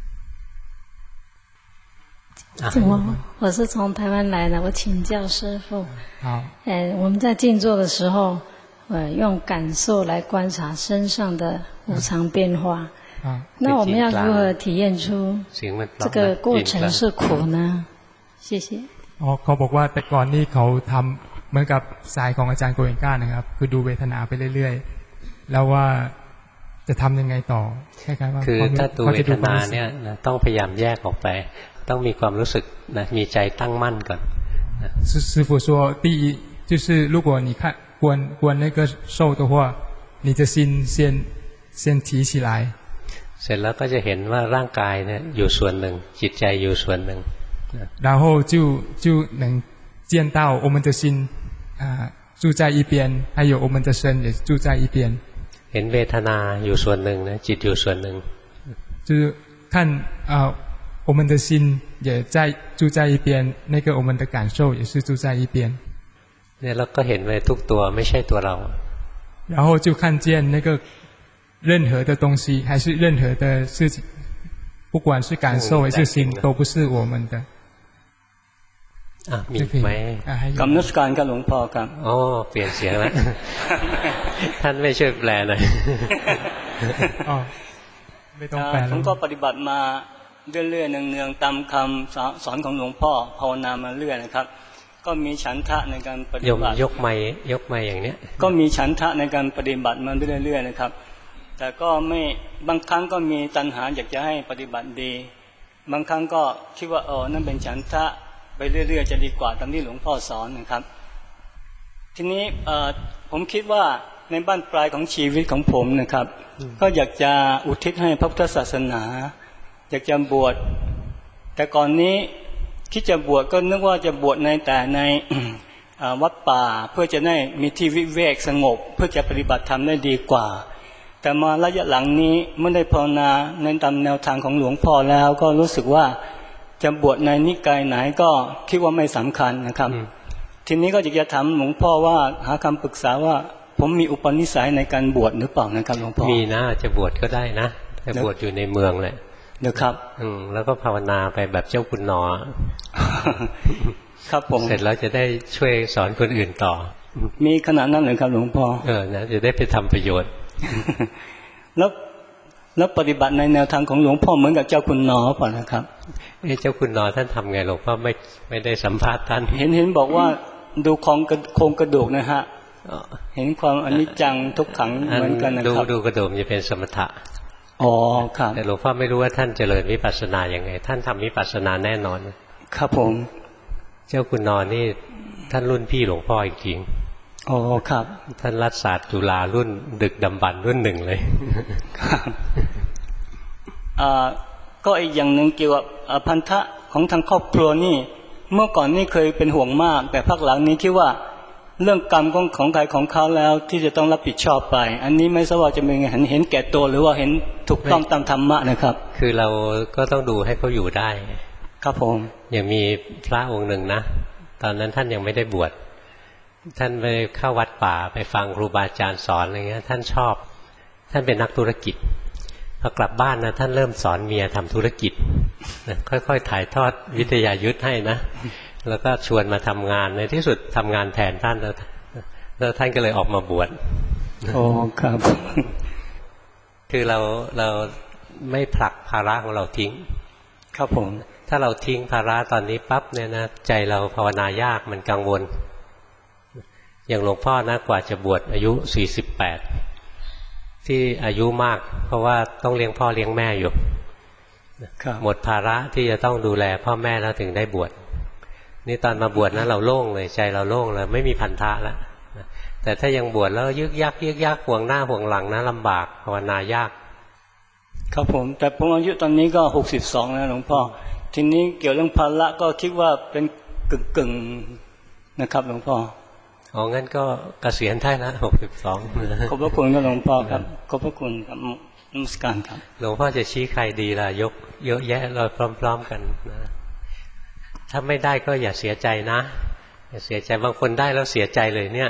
我是从台湾来的我请教师父好我们在静坐的时候用感受来观察身上的无常变化那我们要如何体验出这个过程是苦呢谢谢เขาบอกว่าแต่ก่อนนี่เขาทำเหมือนกับสายของอาจารย์โกเอนก้านะครับคือดูเวทนาไปเรื่อยๆแล้วว่าจะทำยังไงต่อคล้ายๆว่าคือถ้าดูเวทนาเนี่ยต้องพยายามแยกออกไปต้องมีความรู้สึกนะมีใจตั้งมั่นก่อน师父说第一就是如果你看观那个受的话你的心先提起来เสร็จแล้วก็จะเห็นว่าร่างกายเนี่ยอยู่ส่วนหนึ่งจิตใจอยู่ส่วนหนึ่ง然后就能见到我们的心住在一边还有我们的身也住在一边เห็นเวทนาอยู่ส่วนหนึ่งนะจิตอยู่ส่วนหนึ่ง就是看我们的心也住在一边那个我们的感受也是住在一边เนี่ยเราก็เห็นไปทุกตัวไม่ใช่ตัวเรา然后就看见那个任何的东西还是任何的事情不管是感受还是心都不是我们的มีไหมกรรมนมัสการกับหลวงพ่อครับโอ้เปลี่ยนเสียงแล้วท่านไม่ช่วยแปลหน่อยไม่ต้องแปลผมก็ปฏิบัติมาเรื่อยๆเนืองๆตามคำสอนของหลวงพ่อภาวนามาเรื่อยนะครับก็มีฉันทะในการปฏิบัติยกไม้อย่างเนี้ยก็มีฉันทะในการปฏิบัติมาเรื่อยๆนะครับแต่ก็ไม่บางครั้งก็มีตัณหาอยากจะให้ปฏิบัติดีบางครั้งก็คิดว่านั่นเป็นฉันทะไปเรื่อยๆจะดีกว่าตามที่หลวงพ่อสอนนะครับทีนี้ผมคิดว่าในบ้านปลายของชีวิตของผมนะครับก็อยากจะอุทิศให้พระพุทธศาสนาอยากจะบวชแต่ก่อนนี้คิดจะบวชก็นึกว่าจะบวชในวัดป่าเพื่อจะได้มีที่วิเวกสงบเพื่อจะปฏิบัติธรรมได้ดีกว่าแต่มาระยะหลังนี้เมื่อได้ภาวนาในตามแนวทางของหลวงพ่อแล้วก็รู้สึกว่าจะบวชในนิกายไหนก็คิดว่าไม่สำคัญนะครับทีนี้ก็อยากจะถามหลวงพ่อว่าหาคำปรึกษาว่าผมมีอุปนิสัยในการบวชหรือเปล่านะครับหลวงพ่อมีนะจะบวชก็ได้นะแต่บวชอยู่ในเมืองแหละนะครับแล้วก็ภาวนาไปแบบเจ้าคุณนอครับผมเสร็จแล้วจะได้ช่วยสอนคนอื่นต่อมีขนาดนั้นเลยครับหลวงพ่อนะจะได้ไปทำประโยชน์แล้วปฏิบัติในแนวทางของหลวงพ่อเหมือนกับเจ้าคุณนอป่ะนะครับเจ้าคุณนอท่านทำไงหลวงพ่อไม่ได้สัมภาษณ์ท่านเห็นบอกว่าดูโครงกระดูกนะฮะเห็นความอนิจจังทุกขังเหมือนกันนะครับดูกระดูกจะเป็นสมถะอ๋อครับแต่หลวงพ่อไม่รู้ว่าท่านเจริญวิปัสสนาอย่างไงท่านทำวิปัสสนาแน่นอนครับผมเจ้าคุณนอนี่ท่านรุ่นพี่หลวงพ่ออีกจริงอ๋อครับท่านรัฐศาสตร์จุฬารุ่นดึกดำบรรพ์รุ่นหนึ่งเลยครับก็อีกอย่างหนึ่งเกี่ยวกับพันธะของทางครอบครัวนี่เมื่อก่อนนี่เคยเป็นห่วงมากแต่พักหลังนี้คิดว่าเรื่องกรรมของใครของเขาแล้วที่จะต้องรับผิดชอบไปอันนี้ไม่ทราบว่าจะเป็นเห็นแก่ตัวหรือว่าเห็นถูกต้องตามธรรมะนะครับคือเราก็ต้องดูให้เขาอยู่ได้ครับผมอย่างมีพระองค์หนึ่งนะตอนนั้นท่านยังไม่ได้บวชท่านไปเข้าวัดป่าไปฟังครูบาอาจารย์สอนอะไรเงี้ยท่านชอบท่านเป็นนักธุรกิจพอกลับบ้านนะท่านเริ่มสอนเมียทำธุรกิจค่อยๆถ่ายทอดวิทยายุทธให้นะแล้วก็ชวนมาทำงานในที่สุดทำงานแทนท่านแล้วท่านก็เลยออกมาบวชโอ้ครับคือเราไม่ผลักภาระของเราทิ้งครับผมถ้าเราทิ้งภาระตอนนี้ปั๊บเนี่ยนะใจเราภาวนายากมันกังวลอย่างหลวงพ่อนะกว่าจะบวชอายุ48ที่อายุมากเพราะว่าต้องเลี้ยงพ่อเลี้ยงแม่อยู่หมดภาระที่จะต้องดูแลพ่อแม่แล้วถึงได้บวชนี่ตอนมาบวชนะเราโล่งเลยใจเราโล่งเลยไม่มีพันธะแล้วแต่ถ้ายังบวชแล้วยึกยักห่วงหน้าห่วงหลังนะลำบากภาวนายากครับผมแต่ผมอายุตอนนี้ก็62แล้วหลวงพ่อทีนี้เกี่ยวเรื่องภาระก็คิดว่าเป็นกึ่งนะครับหลวงพ่ออ๋องั้นก็เกษียณได้ละ62 ขอบพระคุณครับหลวงพ่อครับขอบพระคุณครับนมัสการครับหลวงพ่อจะชี้ใครดีล่ะยกเยอะแยะเราพร้อมๆกันนะถ้าไม่ได้ก็อย่าเสียใจนะอย่าเสียใจบางคนได้แล้วเสียใจเลยเนี่ย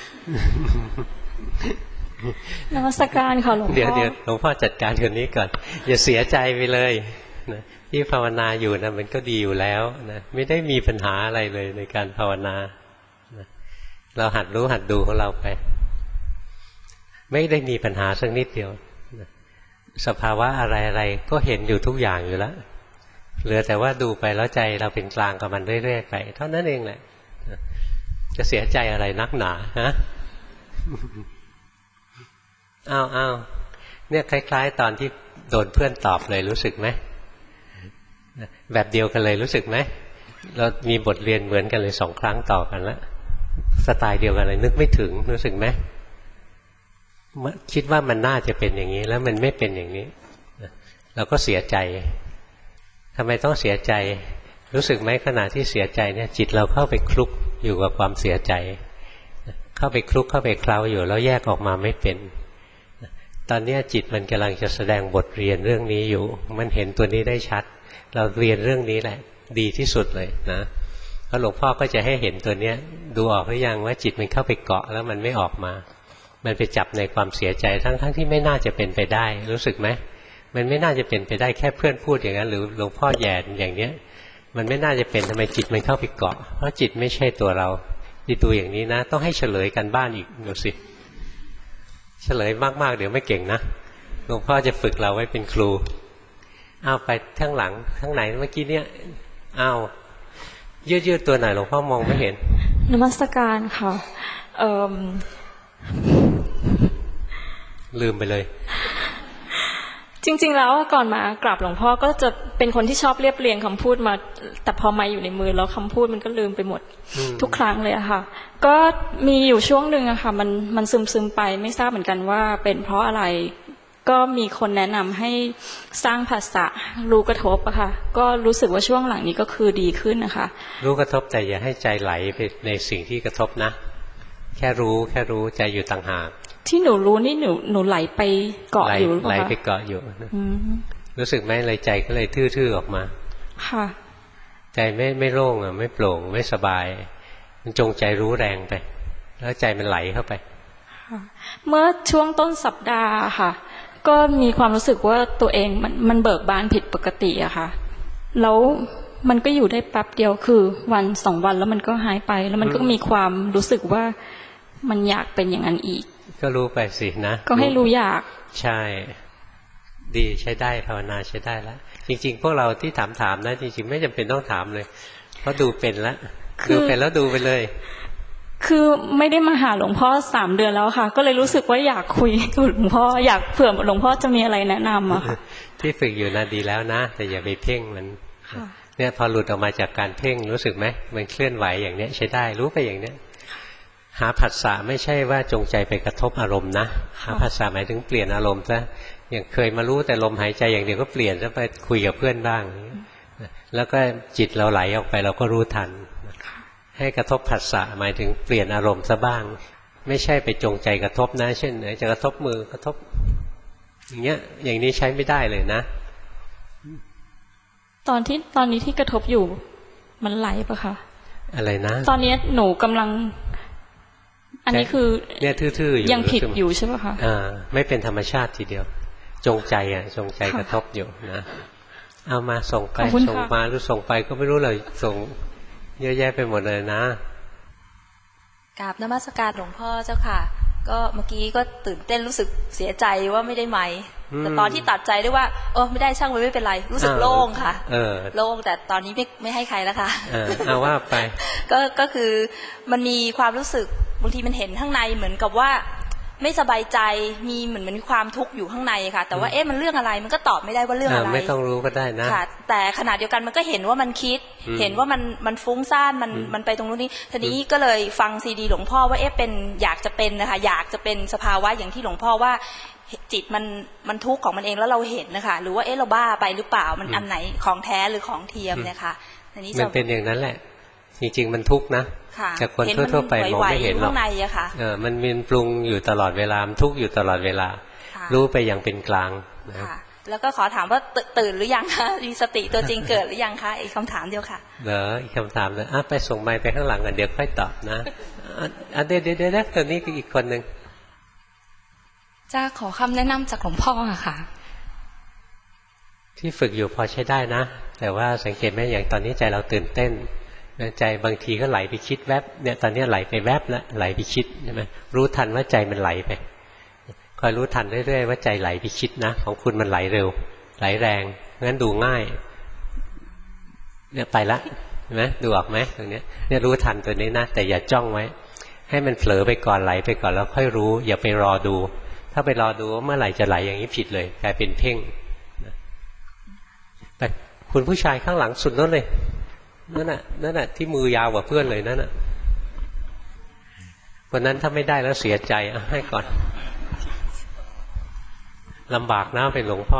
นมัสการค่ะหลวงพ่อเดี๋ยวหลวงพ่อจัดการคนนี้ก่อนอย่าเสียใจไปเลยนะที่ภาวนาอยู่นะมันก็ดีอยู่แล้วนะไม่ได้มีปัญหาอะไรเลยในการภาวนานะเราหัดรู้หัดดูของเราไปไม่ได้มีปัญหาสักนิดเดียวนะสภาวะอะไรๆก็เห็นอยู่ทุกอย่างอยู่แล้วเหลือแต่ว่าดูไปแล้วใจเราเป็นกลางกับมันเรื่อยๆไปเท่านั้นเองแหละจะเสียใจอะไรนักหนาฮะอ้าวเนี่ยคล้ายๆตอนที่โดนเพื่อนตอบเลยรู้สึกไหมแบบเดียวกันเลยรู้สึกไหมเรามีบทเรียนเหมือนกันเลย2 ครั้งต่อกันแล้วสไตล์เดียวกันเลยนึกไม่ถึงรู้สึกไหมคิดว่ามันน่าจะเป็นอย่างนี้แล้วมันไม่เป็นอย่างนี้เราก็เสียใจทำไมต้องเสียใจรู้สึกไหมขณะที่เสียใจเนี่ยจิตเราเข้าไปคลุกอยู่กับความเสียใจเข้าไปคลุกเข้าไปเคล้าอยู่แล้วแยกออกมาไม่เป็นตอนนี้จิตมันกำลังจะแสดงบทเรียนเรื่องนี้อยู่มันเห็นตัวนี้ได้ชัดเราเรียนเรื่องนี้แหละดีที่สุดเลยนะแล้วหลวงพ่อก็จะให้เห็นตัวเนี้ยดูออกหรือยังว่าจิตมันเข้าไปเกาะแล้วมันไม่ออกมามันไปจับในความเสียใจทั้งที่ไม่น่าจะเป็นไปได้รู้สึกไหมมันไม่น่าจะเป็นไปได้แค่เพื่อนพูดอย่างนั้นหรือหลวงพ่อแย่อย่างเนี้ยมันไม่น่าจะเป็นทำไมจิตมันเข้าไปเกาะเพราะจิตไม่ใช่ตัวเราดูอย่างนี้นะต้องให้เฉลยกันบ้านอีกดูสิเฉลยมากๆเดี๋ยวไม่เก่งนะหลวงพ่อจะฝึกเราไว้เป็นครูเอาไปข้างหลังข้างไหนเมื่อกี้เนี่ยเอายืดตัวไหนหลวงพ่อมองไม่เห็นนมัสการค่ะลืมไปเลยจริงๆแล้วก่อนมากราบหลวงพ่อก็จะเป็นคนที่ชอบเรียบเรียงคำพูดมาแต่พอมาอยู่ในมือแล้วคำพูดมันก็ลืมไปหมดทุกครั้งเลยอะค่ะก็มีอยู่ช่วงหนึ่งอะค่ะมันซึมไปไม่ทราบเหมือนกันว่าเป็นเพราะอะไรก็มีคนแนะนำให้สร้างภาษารู้กระทบอะค่ะก็รู้สึกว่าช่วงหลังนี้ก็คือดีขึ้นนะคะรู้กระทบแต่อย่าให้ใจไหลไปในสิ่งที่กระทบนะแค่รู้ใจอยู่ต่างหากที่หนูรู้นี่หนูไหลไปเกาะอยู่ไหลไปเกาะอยู่รู้สึกไหมเลยใจก็เลยทื่อๆออกมาค่ะใจไม่โล่งอ่ะไม่โปร่งไม่สบายมันจงใจรู้แรงไปแล้วใจมันไหลเข้าไปเมื่อช่วงต้นสัปดาห์ค่ะก็มีความรู้สึกว่าตัวเองมันเบิกบานผิดปกติอะค่ะแล้วมันก็อยู่ได้แป๊บเดียวคือวัน2 วันแล้วมันก็หายไปแล้วมันก็มีความรู้สึกว่ามันอยากเป็นอย่างนั้นอีกก็รู้ไปสินะก็ให้รู้อยากใช่ดีใช้ได้ภาวนาใช้ได้แล้วจริงๆพวกเราที่ถามนะจริงๆไม่จำเป็นต้องถามเลยเพราะดูเป็นแล้วดูเป็นแล้วดูไปเลยคือไม่ได้มาหาหลวงพ่อ3 เดือนแล้วค่ะก็เลยรู้สึกว่าอยากคุยกับหลวงพ่ออยากเผื่อหลวงพ่อจะมีอะไรแนะนำอะค่ะที่ฝึกอยู่นะดีแล้วนะแต่อย่าไปเพ่งมันเนี่ยพอหลุดออกมาจากการเพ่งรู้สึกไหมมันเคลื่อนไหวอย่างเนี้ยใช้ได้รู้ไปอย่างเนี้ยหาผัสสะไม่ใช่ว่าจงใจไปกระทบอารมณ์นะหาผัสสะหมายถึงเปลี่ยนอารมณ์ซะอย่างเคยมารู้แต่ลมหายใจอย่างเดียวก็เปลี่ยนซะไปคุยกับเพื่อนบ้างแล้วก็จิตเราไหลออกไปเราก็รู้ทันให้กระทบผัสสะหมายถึงเปลี่ยนอารมณ์ซะบ้างไม่ใช่ไปจงใจกระทบนะเช่นไหนจะกระทบมือกระทบอย่างเงี้ยอย่างนี้ใช้ไม่ได้เลยนะตอนนี้ที่กระทบอยู่มันไหลปะคะอะไรนะตอนนี้หนูกำลังอันนี้คือเนี่ยทื่อๆอยู่ยังผิดอยู่ใช่ปะคะไม่เป็นธรรมชาติทีเดียวจงใจจงใจกระทบอยู่นะเอามาส่งไปส่งมาหรือส่งไปก็ไม่รู้เลยส่งเยอะแยะไปหมดเลยนะกราบนมัสการหลวงพ่อเจ้าค่ะก็เมื่อกี้ก็ตื่นเต้นรู้สึกเสียใจว่าไม่ได้ไมค์แต่ตอนที่ตัดใจได้ว่าไม่ได้ช่างไม่เป็นไรรู้สึกโล่งค่ะโล่งแต่ตอนนี้ไม่ให้ใครแล้วค่ะเอาว่าไปก็คือมันมีความรู้สึกบางทีมันเห็นข้างในเหมือนกับว่าไม่สบายใจมีเหมือนความทุกข์อยู่ข้างในค่ะแต่ว่ามันเรื่องอะไรมันก็ตอบไม่ได้ว่าเรื่องอะไรไม่ต้องรู้ก็ได้นะค่ะแต่ขณะเดียวกันมันก็เห็นว่ามันคิดเห็นว่ามันฟุ้งซ่านมันไปตรงนู้นนี่ทีนี้ก็เลยฟังซีดีหลวงพ่อว่าเป็นอยากจะเป็นนะคะอยากจะเป็นสภาวะอย่างที่หลวงพ่อว่าจิตมันทุกข์ของมันเองแล้วเราเห็นนะคะหรือว่าเราบ้าไปหรือเปล่ามันอันไหนของแท้หรือของเทียมเนี่ยค่ะอันนี้มันเป็นอย่างนั้นแหละจริงๆมันทุกข์นะแต่คนทั่วๆไปมองไม่เห็นหรอกมันมีปรุงอยู่ตลอดเวลามันทุกข์อยู่ตลอดเวลารู้ไปอย่างเป็นกลางนะแล้วก็ขอถามว่าตื่นหรือยังคะมีสติตัวจริงเกิดหรือยังคะอีกคำถามเดียวค่ะอีกคำถามเลยไปส่งไมค์ไปข้างหลังกันเดี๋ยวค่อยตอบนะเดี๋ยวตอนนี้อีกคนหนึ่งจะขอคำแนะนำจากหลวงพ่อค่ะที่ฝึกอยู่พอใช้ได้นะแต่ว่าสังเกตไหมอย่างตอนนี้ใจเราตื่นเต้นใจบางทีก็ไหลไปคิดแวบเนี่ยตอนนี้ไหลไปแวบแล้วไหลไปคิดใช่ไหมรู้ทันว่าใจมันไหลไปคอยรู้ทันเรื่อยๆว่าใจไหลไปคิดนะของคุณมันไหลเร็วไหลแรงงั้นดูง่ายเนี่ยไปละเห็นไหมดูออกไหมตรงนี้เนี่ยรู้ทันตัวนี้นะแต่อย่าจ้องไว้ให้มันเผลอไปก่อนไหลไปก่อนแล้วค่อยรู้อย่าไปรอดูถ้าไปรอดูว่าเมื่อไหร่จะไหลอย่างนี้ผิดเลยกลายเป็นเพ่งแต่คุณผู้ชายข้างหลังสุดนั่นเลยนั่นน่ะที่มือยาวกว่าเพื่อนเลยนั่นน่ะวันนั้นถ้าไม่ได้แล้วเสียใจให้ก่อนลำบากนะเป็นหลวงพ่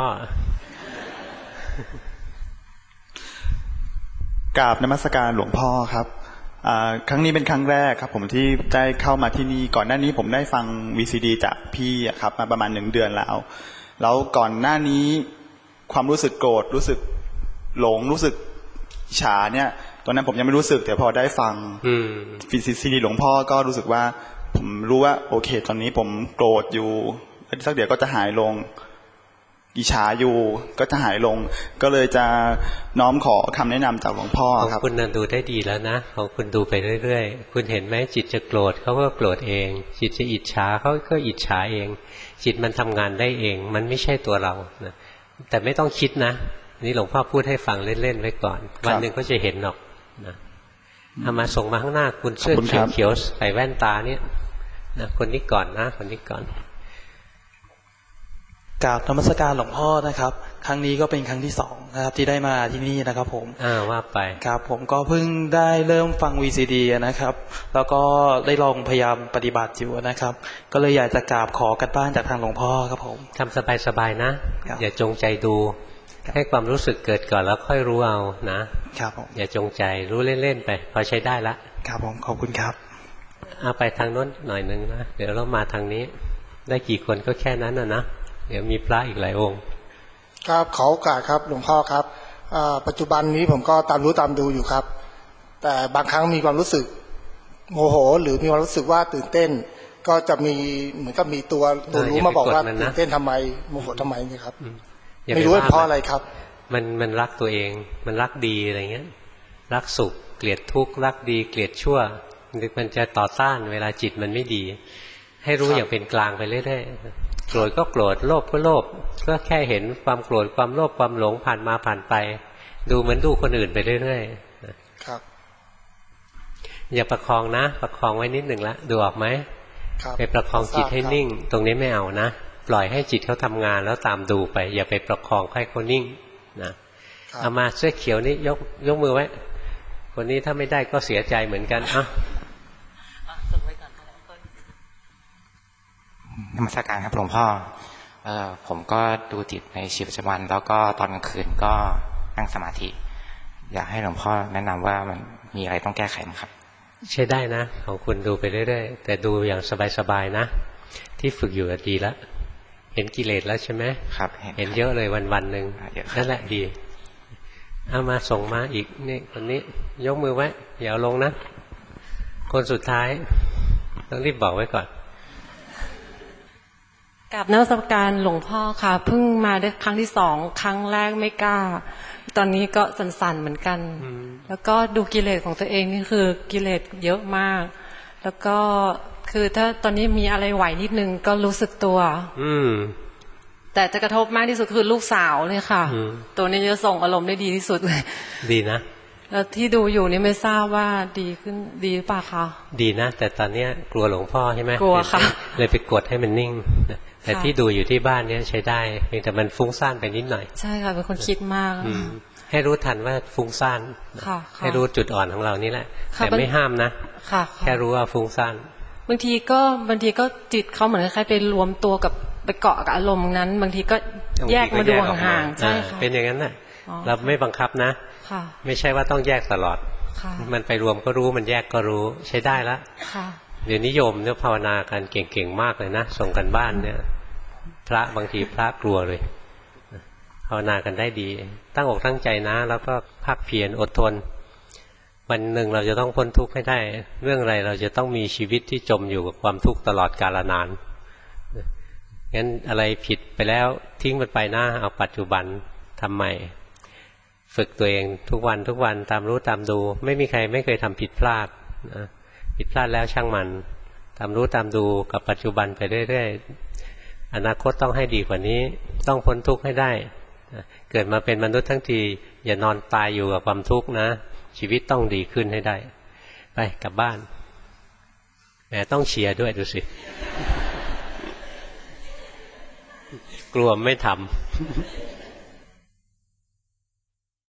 อกราบนมัสการหลวงพ่อครับครั้งนี้เป็นครั้งแรกครับผมที่ได้เข้ามาที่นี่ก่อนหน้านี้ผมได้ฟัง VCD จากพี่ครับมาประมาณ1 เดือนแล้วก่อนหน้านี้ความรู้สึกโกรธรู้สึกหลงรู้สึกฉาเนี่ยตอนนั้นผมยังไม่รู้สึกแต่พอได้ฟังซีดีหลวงพ่อก็รู้สึกว่าผมรู้ว่าโอเคตอนนี้ผมโกรธอยู่สักเดี๋ยวก็จะหายลงอิจฉาอยู่ก็จะหายลงก็เลยจะน้อมขอคำแนะนำจากหลวงพ่อครับคุณนันดูได้ดีแล้วนะของคุณดูไปเรื่อยๆคุณเห็นไหมจิตจะโกรธเขาก็โกรธเองจิตจะอิจฉาเขาก็อิจฉาเองจิตมันทำงานได้เองมันไม่ใช่ตัวเรานะแต่ไม่ต้องคิดนะนี่หลวงพ่อพูดให้ฟังเล่นๆไว้ก่อนวันหนึ่งก็จะเห็นหรอกนะเอามาส่งมาข้างหน้าคุณเสื้อเขียวๆใส่แว่นตาเนี่ยนะคนนี้ก่อนนะคนนี้ก่อนกราบนมัสการหลวงพ่อนะครับครั้งนี้ก็เป็นครั้งที่2นะครับที่ได้มาที่นี่นะครับผมว่าไปครับผมก็เพิ่งได้เริ่มฟัง VCD นะครับแล้วก็ได้ลองพยายามปฏิบัติอยู่นะครับก็เลยอยากจะกราบขอกันบ้านจากทางหลวงพ่อครับผมทำสบายๆนะอย่าจงใจดูให้ความรู้สึกเกิดก่อนแล้วค่อยรู้เอานะครับผมอย่าจงใจรู้เล่นๆไปพอใช้ได้ละครับผมขอบคุณครับเอาไปทางโน้นหน่อยนึงนะเดี๋ยวเรามาทางนี้ได้กี่คนก็แค่นั้นนะเดี๋ยวมีพระอีกหลายองค์ครับขอโอกาสครับหลวงพ่อครับปัจจุบันนี้ผมก็ตามรู้ตามดูอยู่ครับแต่บางครั้งมีความรู้สึกโมโหหรือมีความรู้สึกว่าตื่นเต้นก็จะมีเหมือนกับมีตัวรู้มาบอกว่าตื่นเต้นทำไมโมโหทำไมนี่ครับไม่รู้เพราะอะไรครับมันรักตัวเองมันรักดีอะไรเงี้ยรักสุขเกลียดทุกข์รักดีเกลียดชั่วมันจะต่อต้านเวลาจิตมันไม่ดีให้รู้อย่างเป็นกลางไปเรื่อยๆโกรธก็โกรธโลภก็โลภก็แค่เห็นความโกรธความโลภความหลงผ่านมาผ่านไปดูเหมือนดูคนอื่นไปเรื่อยๆครับอย่าประคองนะประคองไว้นิดหนึ่งละดูออกไหมไปประคองจิตให้นิ่งตรงนี้ไม่เอานะปล่อยให้จิตเขาทำงานแล้วตามดูไปอย่าไปประคองให้เขานิ่งนะเอามาเสื้อเขียวนี่ยกมือไว้คนนี้ถ้าไม่ได้ก็เสียใจเหมือนกันนมัสการครับหลวงพ่อผมก็ดูจิตในชีวิตประจำวันแล้วก็ตอนกลางคืนก็นั่งสมาธิอยากให้หลวงพ่อแนะนำว่ามันมีอะไรต้องแก้ไขไหมครับใช้ได้นะของคุณดูไปเรื่อยๆแต่ดูอย่างสบายๆนะที่ฝึกอยู่ดีแล้วเห็นกิเลสแล้วใช่ไหมครับเห็นเยอะเลยวันๆหนึ่งนั่นแหละดีเอามาส่งมาอีกนี่คนนี้ยกมือไว้อย่าเอาลงนะคนสุดท้ายต้องรีบบอกไว้ก่อนกับนมัสการหลวงพ่อค่ะเพิ่งมาได้ครั้งที่2ครั้งแรกไม่กล้าตอนนี้ก็สั่นๆเหมือนกันแล้วก็ดูกิเลสของตัวเองนี่คือกิเลสเยอะมากแล้วก็คือถ้าตอนนี้มีอะไรไหวนิดนึงก็รู้สึกตัวแต่จะกระทบมากที่สุดคือลูกสาวเลยค่ะตัวนี้จะส่งอารมณ์ได้ดีที่สุดเลยดีนะแล้วที่ดูอยู่นี่ไม่ทราบว่าดีขึ้นดีป่ะคะดีนะแต่ตอนนี้กลัวหลวงพ่อใช่ไหมกลัวค่ะเลยไปกดให้มันนิ่งแต่ที่ดูอยู่ที่บ้านเนี่ยใช้ได้เพียงแต่มันฟุ้งซ่านไปนิดหน่อยใช่ค่ะเป็นคนคิดมากให้รู้ทันว่าฟุ้งซ่านให้รู้จุดอ่อนของเรานี่แหละแต่ไม่ห้ามนะแค่รู้ว่าฟุ้งซ่านบางทีก็จิตเขาเหมือนคล้ายๆไปรวมตัวกับไปเกาะกับอารมณ์นั้นบางทีก็แยกมาดูห่างๆใช่ค่ะเป็นอย่างนั้นน่ะเราไม่บังคับนะไม่ใช่ว่าต้องแยกตลอดมันไปรวมก็รู้มันแยกก็รู้ใช้ได้แล้วเดี๋ยวนิยมเนี่ยภาวนากันเก่งๆมากเลยนะส่งกันบ้านเนี่ยพระบางทีพระกลัวเลยภาวนากันได้ดีตั้งอกตั้งใจนะแล้วก็ภาคเพียรอดทนวันหนึ่งเราจะต้องพ้นทุกข์ให้ได้เรื่องอะไรเราจะต้องมีชีวิตที่จมอยู่กับความทุกข์ตลอดกาลนานงั้นอะไรผิดไปแล้วทิ้งมันไปนะเอาปัจจุบันทำใหม่ฝึกตัวเองทุกวันตามรู้ตามดูไม่มีใครไม่เคยทำผิดพลาดนะผิดพลาดแล้วช่างมันตามรู้ตามดูกับปัจจุบันไปเรื่อยๆอนาคตต้องให้ดีกว่านี้ต้องพ้นทุกข์ให้ได้เกิดมาเป็นมนุษย์ทั้งทีอย่านอนตายอยู่กับความทุกข์นะชีวิตต้องดีขึ้นให้ได้ไปกลับบ้านแหมต้องเชียร์ด้วยดูสิกลัวไม่ทำ